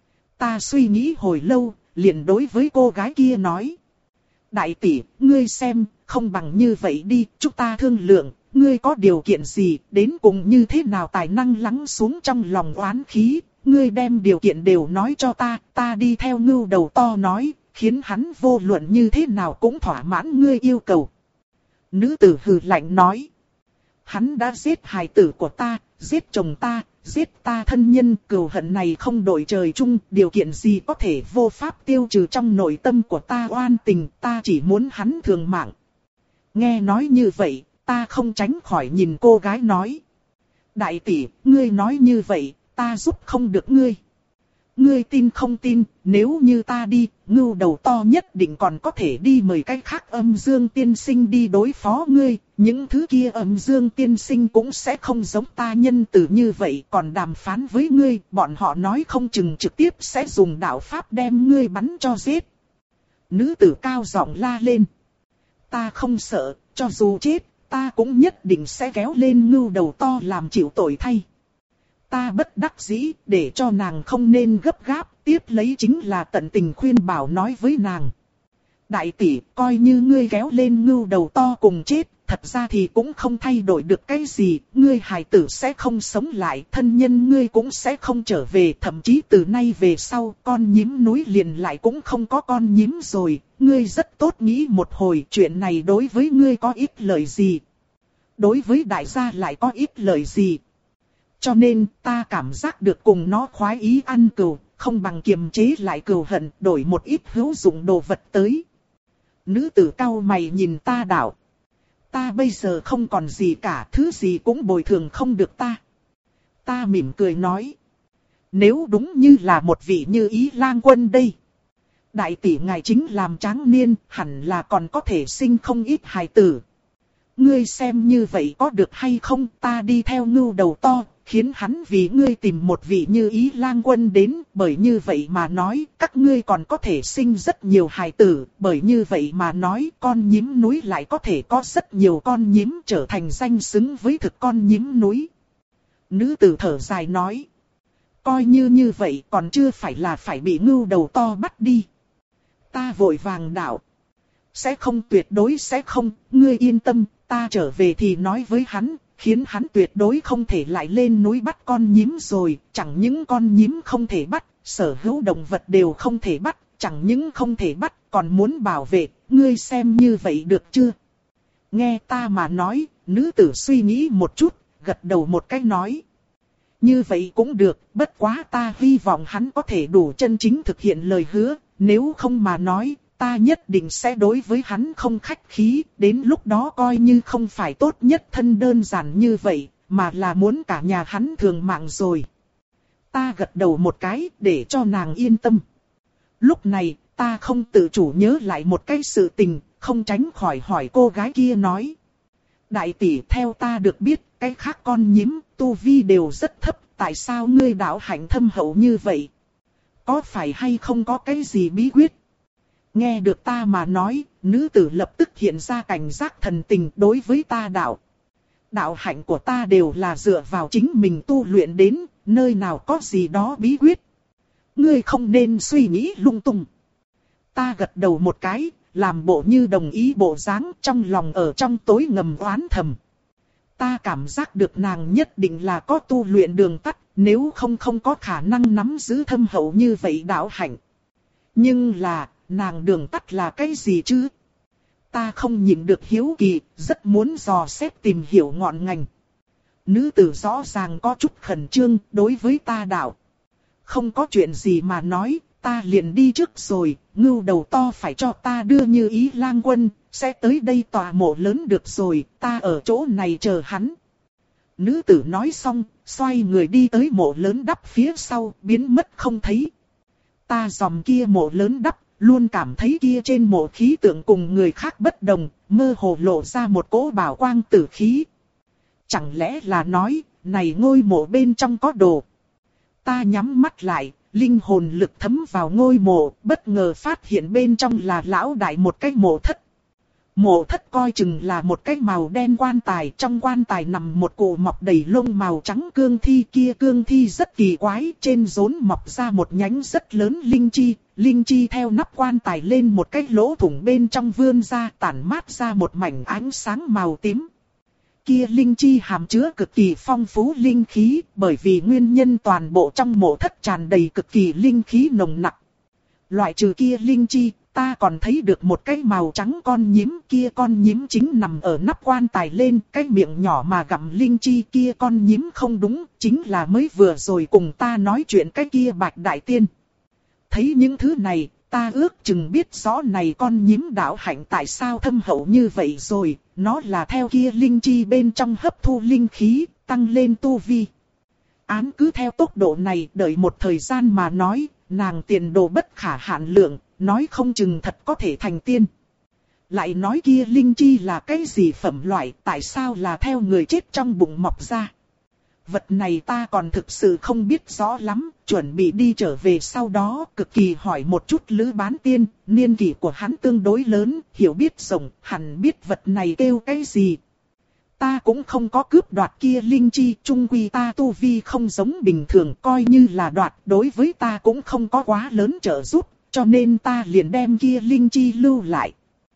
Ta suy nghĩ hồi lâu, liền đối với cô gái kia nói. Đại tỷ, ngươi xem, không bằng như vậy đi, chúng ta thương lượng, ngươi có điều kiện gì, đến cùng như thế nào tài năng lắng xuống trong lòng oán khí, ngươi đem điều kiện đều nói cho ta, ta đi theo ngưu đầu to nói, khiến hắn vô luận như thế nào cũng thỏa mãn ngươi yêu cầu. Nữ tử hừ lạnh nói. Hắn đã giết hài tử của ta, giết chồng ta, giết ta thân nhân, cừu hận này không đổi trời chung, điều kiện gì có thể vô pháp tiêu trừ trong nội tâm của ta oan tình, ta chỉ muốn hắn thường mạng. Nghe nói như vậy, ta không tránh khỏi nhìn cô gái nói. Đại tỷ, ngươi nói như vậy, ta giúp không được ngươi. Ngươi tin không tin, nếu như ta đi, ngưu đầu to nhất định còn có thể đi mời cái khác âm dương tiên sinh đi đối phó ngươi. Những thứ kia âm dương tiên sinh cũng sẽ không giống ta nhân từ như vậy, còn đàm phán với ngươi, bọn họ nói không chừng trực tiếp sẽ dùng đạo pháp đem ngươi bắn cho giết. Nữ tử cao giọng la lên. Ta không sợ, cho dù chết, ta cũng nhất định sẽ kéo lên ngưu đầu to làm chịu tội thay. Ta bất đắc dĩ, để cho nàng không nên gấp gáp, tiếp lấy chính là tận tình khuyên bảo nói với nàng. Đại tỷ, coi như ngươi kéo lên ngưu đầu to cùng chết, thật ra thì cũng không thay đổi được cái gì, ngươi hài tử sẽ không sống lại, thân nhân ngươi cũng sẽ không trở về, thậm chí từ nay về sau, con nhím núi liền lại cũng không có con nhím rồi, ngươi rất tốt nghĩ một hồi, chuyện này đối với ngươi có ích lợi gì? Đối với đại gia lại có ích lợi gì? Cho nên ta cảm giác được cùng nó khoái ý ăn cừu, không bằng kiềm chế lại cừu hận, đổi một ít hữu dụng đồ vật tới. Nữ tử cau mày nhìn ta đạo. Ta bây giờ không còn gì cả, thứ gì cũng bồi thường không được ta. Ta mỉm cười nói. Nếu đúng như là một vị như Ý Lang Quân đây. Đại tỷ ngài chính làm tráng niên, hẳn là còn có thể sinh không ít hài tử. Ngươi xem như vậy có được hay không, ta đi theo ngưu đầu to, khiến hắn vì ngươi tìm một vị như Ý Lang Quân đến, bởi như vậy mà nói, các ngươi còn có thể sinh rất nhiều hài tử, bởi như vậy mà nói, con nhím núi lại có thể có rất nhiều con nhím trở thành danh xứng với thực con nhím núi. Nữ tử thở dài nói, coi như như vậy còn chưa phải là phải bị ngưu đầu to bắt đi. Ta vội vàng đạo, sẽ không, tuyệt đối sẽ không, ngươi yên tâm, ta trở về thì nói với hắn, khiến hắn tuyệt đối không thể lại lên núi bắt con nhím rồi, chẳng những con nhím không thể bắt, sở hữu động vật đều không thể bắt, chẳng những không thể bắt, còn muốn bảo vệ, ngươi xem như vậy được chưa? Nghe ta mà nói, nữ tử suy nghĩ một chút, gật đầu một cái nói. Như vậy cũng được, bất quá ta hy vọng hắn có thể đủ chân chính thực hiện lời hứa, nếu không mà nói, ta nhất định sẽ đối với hắn không khách khí, đến lúc đó coi như không phải tốt nhất thân đơn giản như vậy, mà là muốn cả nhà hắn thường mạng rồi. Ta gật đầu một cái để cho nàng yên tâm. Lúc này, ta không tự chủ nhớ lại một cái sự tình, không tránh khỏi hỏi cô gái kia nói. Đại tỷ, theo ta được biết, cái khác con nhím, tu vi đều rất thấp, tại sao ngươi đạo hạnh thâm hậu như vậy? Có phải hay không có cái gì bí quyết? Nghe được ta mà nói, nữ tử lập tức hiện ra cảnh giác thần tình đối với ta đạo. Đạo hạnh của ta đều là dựa vào chính mình tu luyện đến, nơi nào có gì đó bí quyết. Ngươi không nên suy nghĩ lung tung. Ta gật đầu một cái, làm bộ như đồng ý bộ dáng, trong lòng ở trong tối ngầm oán thầm. Ta cảm giác được nàng nhất định là có tu luyện đường tắt, nếu không không có khả năng nắm giữ thâm hậu như vậy đạo hạnh. Nhưng là, nàng đường tắt là cái gì chứ? Ta không nhịn được hiếu kỳ, rất muốn dò xét tìm hiểu ngọn ngành. Nữ tử rõ ràng có chút khẩn trương đối với ta đạo. Không có chuyện gì mà nói, ta liền đi trước rồi, ngưu đầu to phải cho ta đưa Như Ý Lang Quân, sẽ tới đây tòa mộ lớn được rồi, ta ở chỗ này chờ hắn. Nữ tử nói xong, xoay người đi tới mộ lớn đắp phía sau, biến mất không thấy. Ta dòm kia mộ lớn đắp, luôn cảm thấy kia trên mộ khí tượng cùng người khác bất đồng, mơ hồ lộ ra một cỗ bảo quang tử khí. Chẳng lẽ là nói, này ngôi mộ bên trong có đồ. Ta nhắm mắt lại, linh hồn lực thấm vào ngôi mộ, bất ngờ phát hiện bên trong là lão đại một cái mộ thất. Mộ thất coi chừng là một cái màu đen quan tài, trong quan tài nằm một cụ mọc đầy lông màu trắng cương thi, kia cương thi rất kỳ quái, trên rốn mọc ra một nhánh rất lớn linh chi, linh chi theo nắp quan tài lên một cái lỗ thủng bên trong vươn ra, tản mát ra một mảnh ánh sáng màu tím. Kia linh chi hàm chứa cực kỳ phong phú linh khí, bởi vì nguyên nhân toàn bộ trong mộ thất tràn đầy cực kỳ linh khí nồng nặc. Loại trừ kia linh chi, ta còn thấy được một cái màu trắng con nhím, kia con nhím chính nằm ở nắp quan tài lên, cái miệng nhỏ mà gặm linh chi, kia con nhím không đúng, chính là mới vừa rồi cùng ta nói chuyện cái kia Bạch Đại Tiên. Thấy những thứ này, ta ước chừng biết rõ này con nhím đạo hạnh tại sao thâm hậu như vậy rồi, nó là theo kia linh chi bên trong hấp thu linh khí, tăng lên tu vi. Án cứ theo tốc độ này đợi một thời gian mà nói, nàng tiền đồ bất khả hạn lượng, nói không chừng thật có thể thành tiên. Lại nói kia linh chi là cái gì phẩm loại, tại sao là theo người chết trong bụng mọc ra. Vật này ta còn thực sự không biết rõ lắm, chuẩn bị đi trở về sau đó cực kỳ hỏi một chút Lữ Bán Tiên, niên kỷ của hắn tương đối lớn, hiểu biết rộng, hẳn biết vật này kêu cái gì. Ta cũng không có cướp đoạt kia linh chi, chung quy ta tu vi không giống bình thường, coi như là đoạt, đối với ta cũng không có quá lớn trợ giúp, cho nên ta liền đem kia linh chi lưu lại.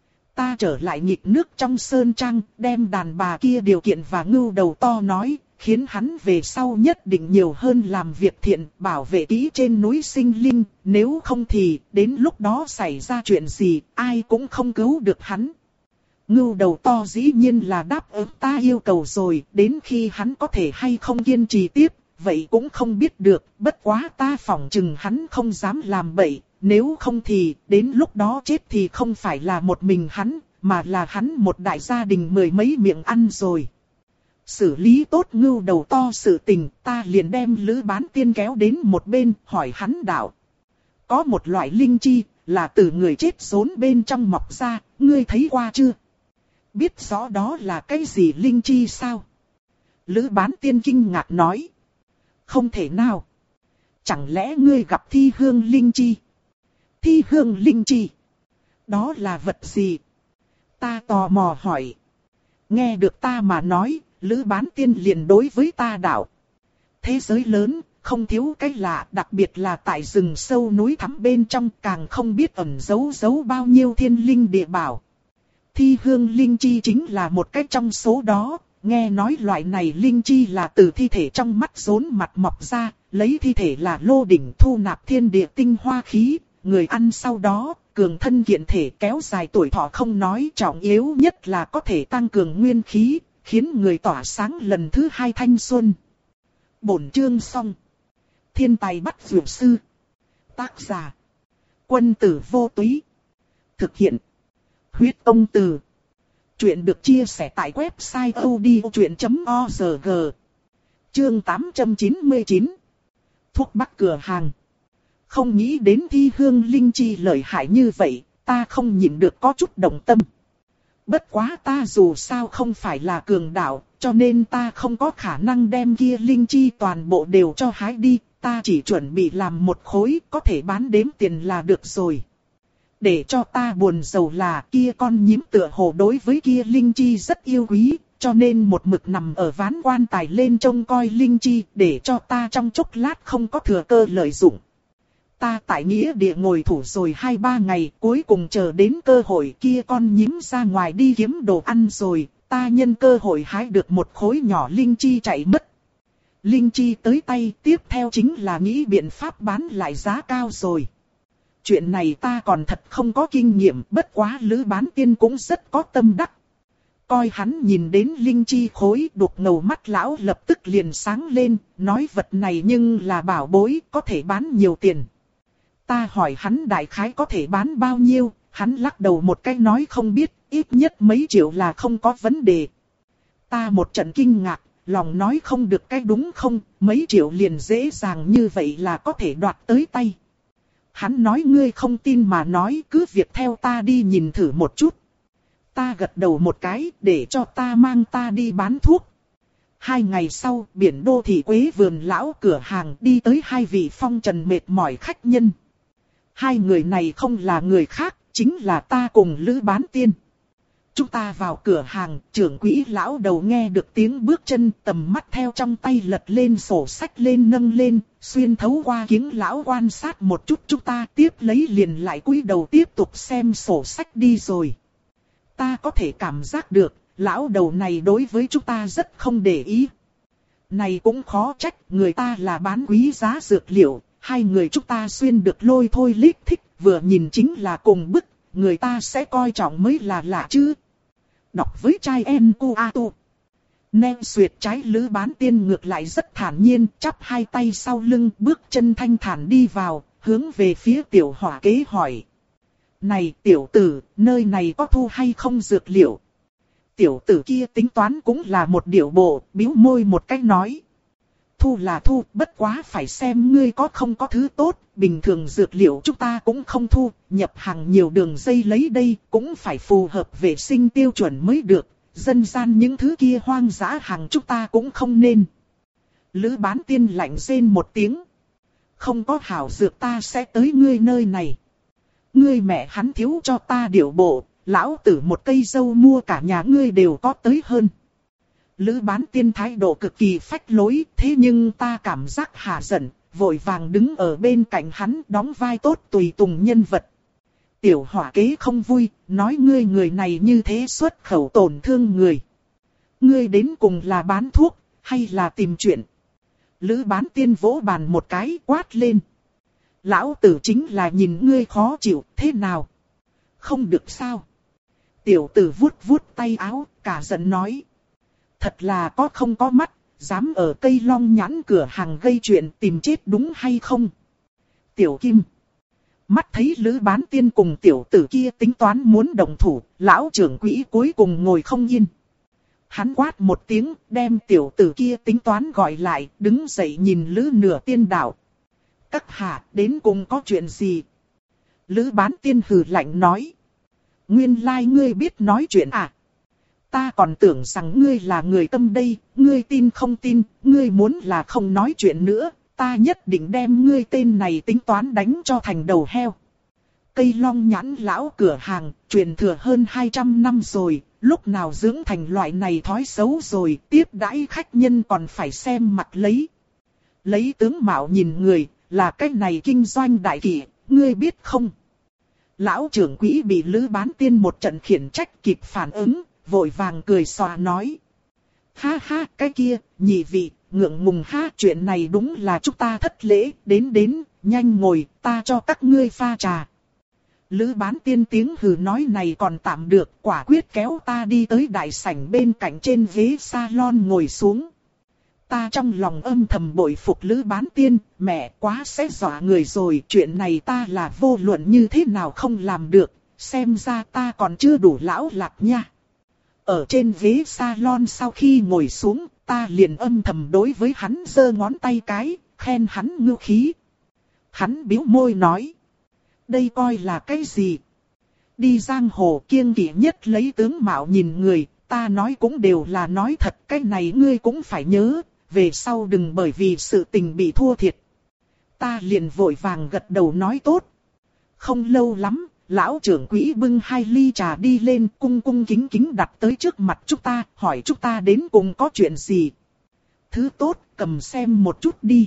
Ta trở lại nghịch nước trong sơn trang, đem đàn bà kia điều kiện và ngưu đầu to nói, khiến hắn về sau nhất định nhiều hơn làm việc thiện, bảo vệ kỹ trên núi sinh linh, nếu không thì đến lúc đó xảy ra chuyện gì, ai cũng không cứu được hắn. Ngưu đầu to dĩ nhiên là đáp ứng ta yêu cầu rồi, đến khi hắn có thể hay không kiên trì tiếp, vậy cũng không biết được, bất quá ta phỏng chừng hắn không dám làm bậy, nếu không thì đến lúc đó chết thì không phải là một mình hắn, mà là hắn một đại gia đình mười mấy miệng ăn rồi. Xử lý tốt ngưu đầu to sự tình, ta liền đem Lữ Bán Tiên kéo đến một bên, hỏi hắn đạo. Có một loại linh chi, là từ người chết rốn bên trong mọc ra, ngươi thấy qua chưa? Biết rõ đó là cái gì linh chi sao? Lữ Bán Tiên kinh ngạc nói, Không thể nào. Chẳng lẽ ngươi gặp thi hương linh chi? Thi hương linh chi? Đó là vật gì? Ta tò mò hỏi. Nghe được ta mà nói, Lữ Bán Tiên liền đối với ta đạo. Thế giới lớn, không thiếu cái lạ, đặc biệt là tại rừng sâu núi thẳm bên trong, càng không biết ẩn giấu giấu bao nhiêu thiên linh địa bảo. Thi hương linh chi chính là một cái trong số đó. Nghe nói loại này linh chi là từ thi thể trong mắt rốn mặt mọc ra, lấy thi thể là lô đỉnh thu nạp thiên địa tinh hoa khí, người ăn sau đó, cường thân kiện thể kéo dài tuổi thọ không nói, trọng yếu nhất là có thể tăng cường nguyên khí, khiến người tỏa sáng lần thứ hai thanh xuân. Bổn chương xong. Thiên tài bắt dược sư. Tác giả. Quân tử vô túy. Thực hiện. Huyết công từ. Chuyện được chia sẻ tại website odchuyện chấm org. Chương tám trăm chín mươi chín. Thuốc bắc cửa hàng. Không nghĩ đến thi hương linh chi lợi hại như vậy, ta không nhịn được có chút động tâm. Bất quá ta dù sao không phải là cường đạo, cho nên ta không có khả năng đem kia linh chi toàn bộ đều cho hái đi, ta chỉ chuẩn bị làm một khối có thể bán đếm tiền là được rồi. Để cho ta buồn rầu là kia con nhím tựa hồ đối với kia linh chi rất yêu quý, cho nên một mực nằm ở ván quan tài lên trông coi linh chi để cho ta trong chốc lát không có thừa cơ lợi dụng. Ta tại nghĩa địa ngồi thủ rồi hai ba ngày, cuối cùng chờ đến cơ hội kia con nhím ra ngoài đi kiếm đồ ăn rồi, ta nhân cơ hội hái được một khối nhỏ linh chi chạy mất. Linh chi tới tay, tiếp theo chính là nghĩ biện pháp bán lại giá cao rồi. Chuyện này ta còn thật không có kinh nghiệm, bất quá Lữ Bán Tiên cũng rất có tâm đắc. Coi hắn nhìn đến linh chi khối, đục ngầu mắt lão lập tức liền sáng lên, nói vật này nhưng là bảo bối, có thể bán nhiều tiền. Ta hỏi hắn đại khái có thể bán bao nhiêu, hắn lắc đầu một cái nói không biết, ít nhất mấy triệu là không có vấn đề. Ta một trận kinh ngạc, lòng nói không được cái đúng không, mấy triệu liền dễ dàng như vậy là có thể đoạt tới tay. Hắn nói ngươi không tin mà nói, cứ việc theo ta đi nhìn thử một chút. Ta gật đầu một cái, để cho ta mang ta đi bán thuốc. Hai ngày sau, biển đô thị Quế Vườn lão cửa hàng đi tới hai vị phong trần mệt mỏi khách nhân. Hai người này không là người khác, chính là ta cùng Lữ Bán Tiên. Chúng ta vào cửa hàng, trưởng quỹ lão đầu nghe được tiếng bước chân, tầm mắt theo trong tay lật lên sổ sách lên nâng lên, xuyên thấu qua kiếng lão quan sát một chút, chúng ta tiếp lấy liền lại cúi đầu tiếp tục xem sổ sách đi rồi. Ta có thể cảm giác được, lão đầu này đối với chúng ta rất không để ý. Này cũng khó trách, người ta là bán quý giá dược liệu, hai người chúng ta xuyên được lôi thôi lít thích, vừa nhìn chính là cùng bức, người ta sẽ coi trọng mới là lạ chứ. Đọc với trai em cu a tu. Nem xuyệt trái Lữ Bán Tiên ngược lại rất thản nhiên, chắp hai tay sau lưng, bước chân thanh thản đi vào, hướng về phía tiểu hỏa kế hỏi. Này tiểu tử, nơi này có thu hay không dược liệu? Tiểu tử kia tính toán cũng là một điệu bộ, bĩu môi một cách nói. Thu là thu, bất quá phải xem ngươi có không có thứ tốt, bình thường dược liệu chúng ta cũng không thu, nhập hàng nhiều đường dây lấy đây, cũng phải phù hợp vệ sinh tiêu chuẩn mới được, dân gian những thứ kia hoang dã hàng chúng ta cũng không nên. Lữ Bán Tiên lạnh rên một tiếng. Không có hảo dược ta sẽ tới ngươi nơi này. Ngươi mẹ hắn thiếu cho ta điệu bộ, lão tử một cây dâu mua cả nhà ngươi đều có tới hơn. Lữ Bán Tiên thái độ cực kỳ phách lối, thế nhưng ta cảm giác hà giận, vội vàng đứng ở bên cạnh hắn đóng vai tốt tùy tùng nhân vật. Tiểu hỏa kế không vui, nói ngươi người này như thế xuất khẩu tổn thương người. Ngươi đến cùng là bán thuốc, hay là tìm chuyện? Lữ Bán Tiên vỗ bàn một cái quát lên. Lão tử chính là nhìn ngươi khó chịu, thế nào? Không được sao? Tiểu tử vuốt vuốt tay áo, cả giận nói. Thật là có không có mắt, dám ở cây long nhãn cửa hàng gây chuyện tìm chết đúng hay không? Tiểu Kim. Mắt thấy Lữ Bán Tiên cùng tiểu tử kia tính toán muốn đồng thủ, lão trưởng quỹ cuối cùng ngồi không yên. Hắn quát một tiếng, đem tiểu tử kia tính toán gọi lại, đứng dậy nhìn Lữ Nửa Tiên đạo. Các hạ, đến cùng có chuyện gì? Lữ Bán Tiên hừ lạnh nói. Nguyên lai ngươi biết nói chuyện à? ta còn tưởng rằng ngươi là người tâm đây, ngươi tin không tin, ngươi muốn là không nói chuyện nữa, ta nhất định đem ngươi tên này tính toán đánh cho thành đầu heo. Cây long nhãn lão cửa hàng, truyền thừa hơn hai trăm năm rồi, lúc nào dưỡng thành loại này thói xấu rồi, tiếp đãi khách nhân còn phải xem mặt lấy. Lấy tướng mạo nhìn người, là cái này kinh doanh đại kỷ, ngươi biết không? Lão trưởng quỹ bị Lữ Bán Tiên một trận khiển trách kịp phản ứng, vội vàng cười xòa nói. Ha ha, cái kia, nhị vị, ngượng ngùng ha, chuyện này đúng là chúng ta thất lễ, đến đến, nhanh ngồi, ta cho các ngươi pha trà. Lữ Bán Tiên tiếng hừ nói này còn tạm được, quả quyết kéo ta đi tới đại sảnh bên cạnh trên ghế salon ngồi xuống. Ta trong lòng âm thầm bội phục Lữ Bán Tiên, mẹ quá sẽ dọa người rồi, chuyện này ta là vô luận như thế nào không làm được, xem ra ta còn chưa đủ lão lạc nha. Ở trên ghế salon sau khi ngồi xuống, ta liền âm thầm đối với hắn giơ ngón tay cái, khen hắn ngưu khí. Hắn bĩu môi nói. Đây coi là cái gì? Đi giang hồ kiêng kỵ nhất lấy tướng mạo nhìn người, ta nói cũng đều là nói thật, cái này ngươi cũng phải nhớ, về sau đừng bởi vì sự tình bị thua thiệt. Ta liền vội vàng gật đầu nói tốt. Không lâu lắm, lão trưởng quỹ bưng hai ly trà đi lên, cung cung kính kính đặt tới trước mặt chúng ta, hỏi chúng ta đến cùng có chuyện gì. Thứ tốt, cầm xem một chút đi.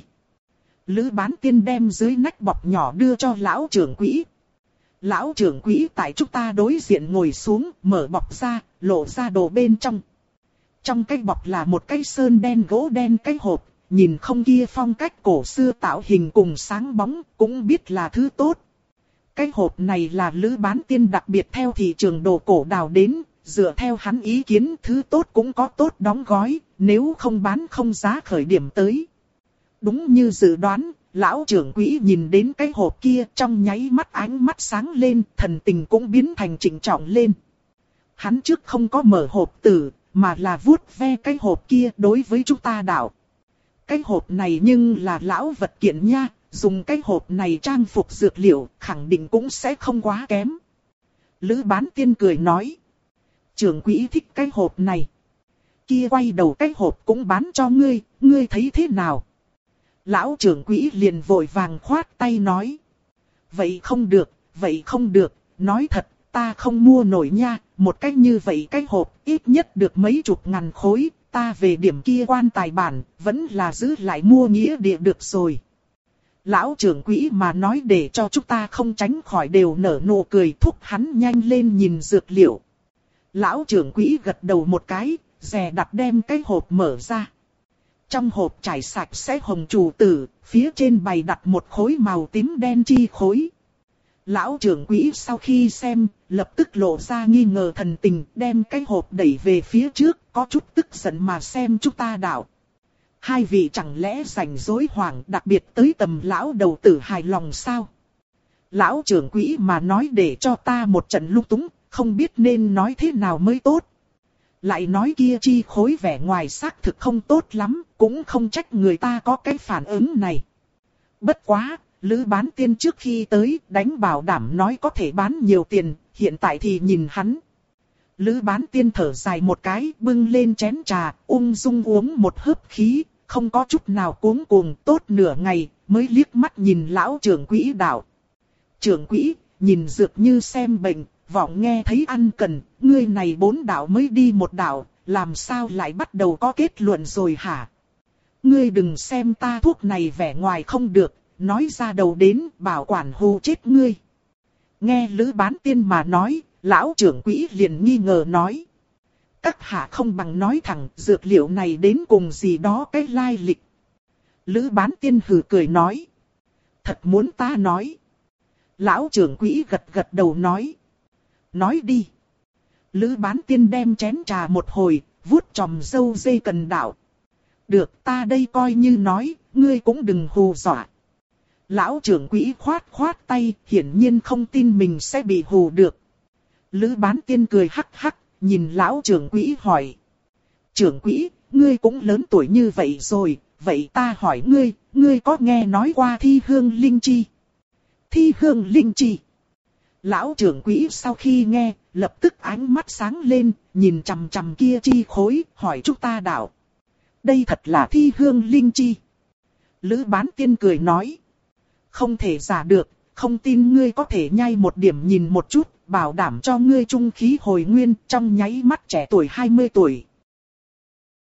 Lữ Bán Tiên đem dưới nách bọc nhỏ đưa cho lão trưởng quỹ. Lão trưởng quỹ tại chúng ta đối diện ngồi xuống, mở bọc ra, lộ ra đồ bên trong. Trong cái bọc là một cái sơn đen gỗ đen cái hộp, nhìn không kia phong cách cổ xưa tạo hình cùng sáng bóng, cũng biết là thứ tốt. Cái hộp này là Lữ Bán Tiên đặc biệt theo thị trường đồ cổ đào đến, dựa theo hắn ý kiến thứ tốt cũng có tốt đóng gói, nếu không bán không giá khởi điểm tới. Đúng như dự đoán, lão trưởng quỹ nhìn đến cái hộp kia trong nháy mắt ánh mắt sáng lên, thần tình cũng biến thành trịnh trọng lên. Hắn trước không có mở hộp tử, mà là vuốt ve cái hộp kia đối với chúng ta đạo. Cái hộp này nhưng là lão vật kiện nha, dùng cái hộp này trang phục dược liệu, khẳng định cũng sẽ không quá kém. Lữ Bán Tiên cười nói. Trưởng quỹ thích cái hộp này. Kia quay đầu cái hộp cũng bán cho ngươi, ngươi thấy thế nào? Lão trưởng quỹ liền vội vàng khoát tay nói. Vậy không được, vậy không được, nói thật, ta không mua nổi nha, một cách như vậy cái hộp ít nhất được mấy chục ngàn khối, ta về điểm kia quan tài bản, vẫn là giữ lại mua nghĩa địa được rồi. Lão trưởng quỹ mà nói để cho chúng ta không tránh khỏi đều nở nụ cười, thúc hắn nhanh lên nhìn dược liệu. Lão trưởng quỹ gật đầu một cái, dè đặt đem cái hộp mở ra. Trong hộp trải sạch sẽ hồng trù tử, phía trên bày đặt một khối màu tím đen chi khối. Lão trưởng quỹ sau khi xem, lập tức lộ ra nghi ngờ thần tình, đem cái hộp đẩy về phía trước, có chút tức giận mà xem chúng ta đạo. Hai vị chẳng lẽ rảnh rỗi hoảng đặc biệt tới tầm lão đầu tử hài lòng sao? Lão trưởng quỹ mà nói để cho ta một trận lung túng, không biết nên nói thế nào mới tốt. Lại nói kia chi khối vẻ ngoài xác thực không tốt lắm, cũng không trách người ta có cái phản ứng này. Bất quá, Lữ Bán Tiên trước khi tới đánh bảo đảm nói có thể bán nhiều tiền, hiện tại thì nhìn hắn. Lữ Bán Tiên thở dài một cái, bưng lên chén trà, ung dung uống một hớp khí, không có chút nào cuống cuồng, tốt nửa ngày, mới liếc mắt nhìn lão trưởng quỹ đạo. Trưởng quỹ, nhìn dược như xem bệnh, vọng nghe thấy ăn cần, ngươi này bốn đạo mới đi một đạo, làm sao lại bắt đầu có kết luận rồi hả? Ngươi đừng xem ta thuốc này vẻ ngoài không được, nói ra đầu đến bảo quản hù chết ngươi. Nghe Lữ Bán Tiên mà nói, lão trưởng quỹ liền nghi ngờ nói. Các hạ không bằng nói thẳng dược liệu này đến cùng gì đó cái lai lịch. Lữ Bán Tiên hừ cười nói. Thật muốn ta nói. Lão trưởng quỹ gật gật đầu nói. Nói đi. Lữ Bán Tiên đem chén trà một hồi, vuốt chòm râu dây cần đạo. Được, ta đây coi như nói, ngươi cũng đừng hù dọa. Lão trưởng quỹ khoát khoát tay, hiển nhiên không tin mình sẽ bị hù được. Lữ Bán Tiên cười hắc hắc, nhìn lão trưởng quỹ hỏi. Trưởng quỹ, ngươi cũng lớn tuổi như vậy rồi, vậy ta hỏi ngươi, ngươi có nghe nói qua thi hương linh chi? Thi hương linh chi? Lão trưởng quỹ sau khi nghe, lập tức ánh mắt sáng lên, nhìn chằm chằm kia chi khối, hỏi chúng ta đạo. Đây thật là thi hương linh chi. Lữ bán tiên cười nói. Không thể giả được, không tin ngươi có thể nhai một điểm nhìn một chút, bảo đảm cho ngươi trung khí hồi nguyên trong nháy mắt trẻ tuổi hai mươi tuổi.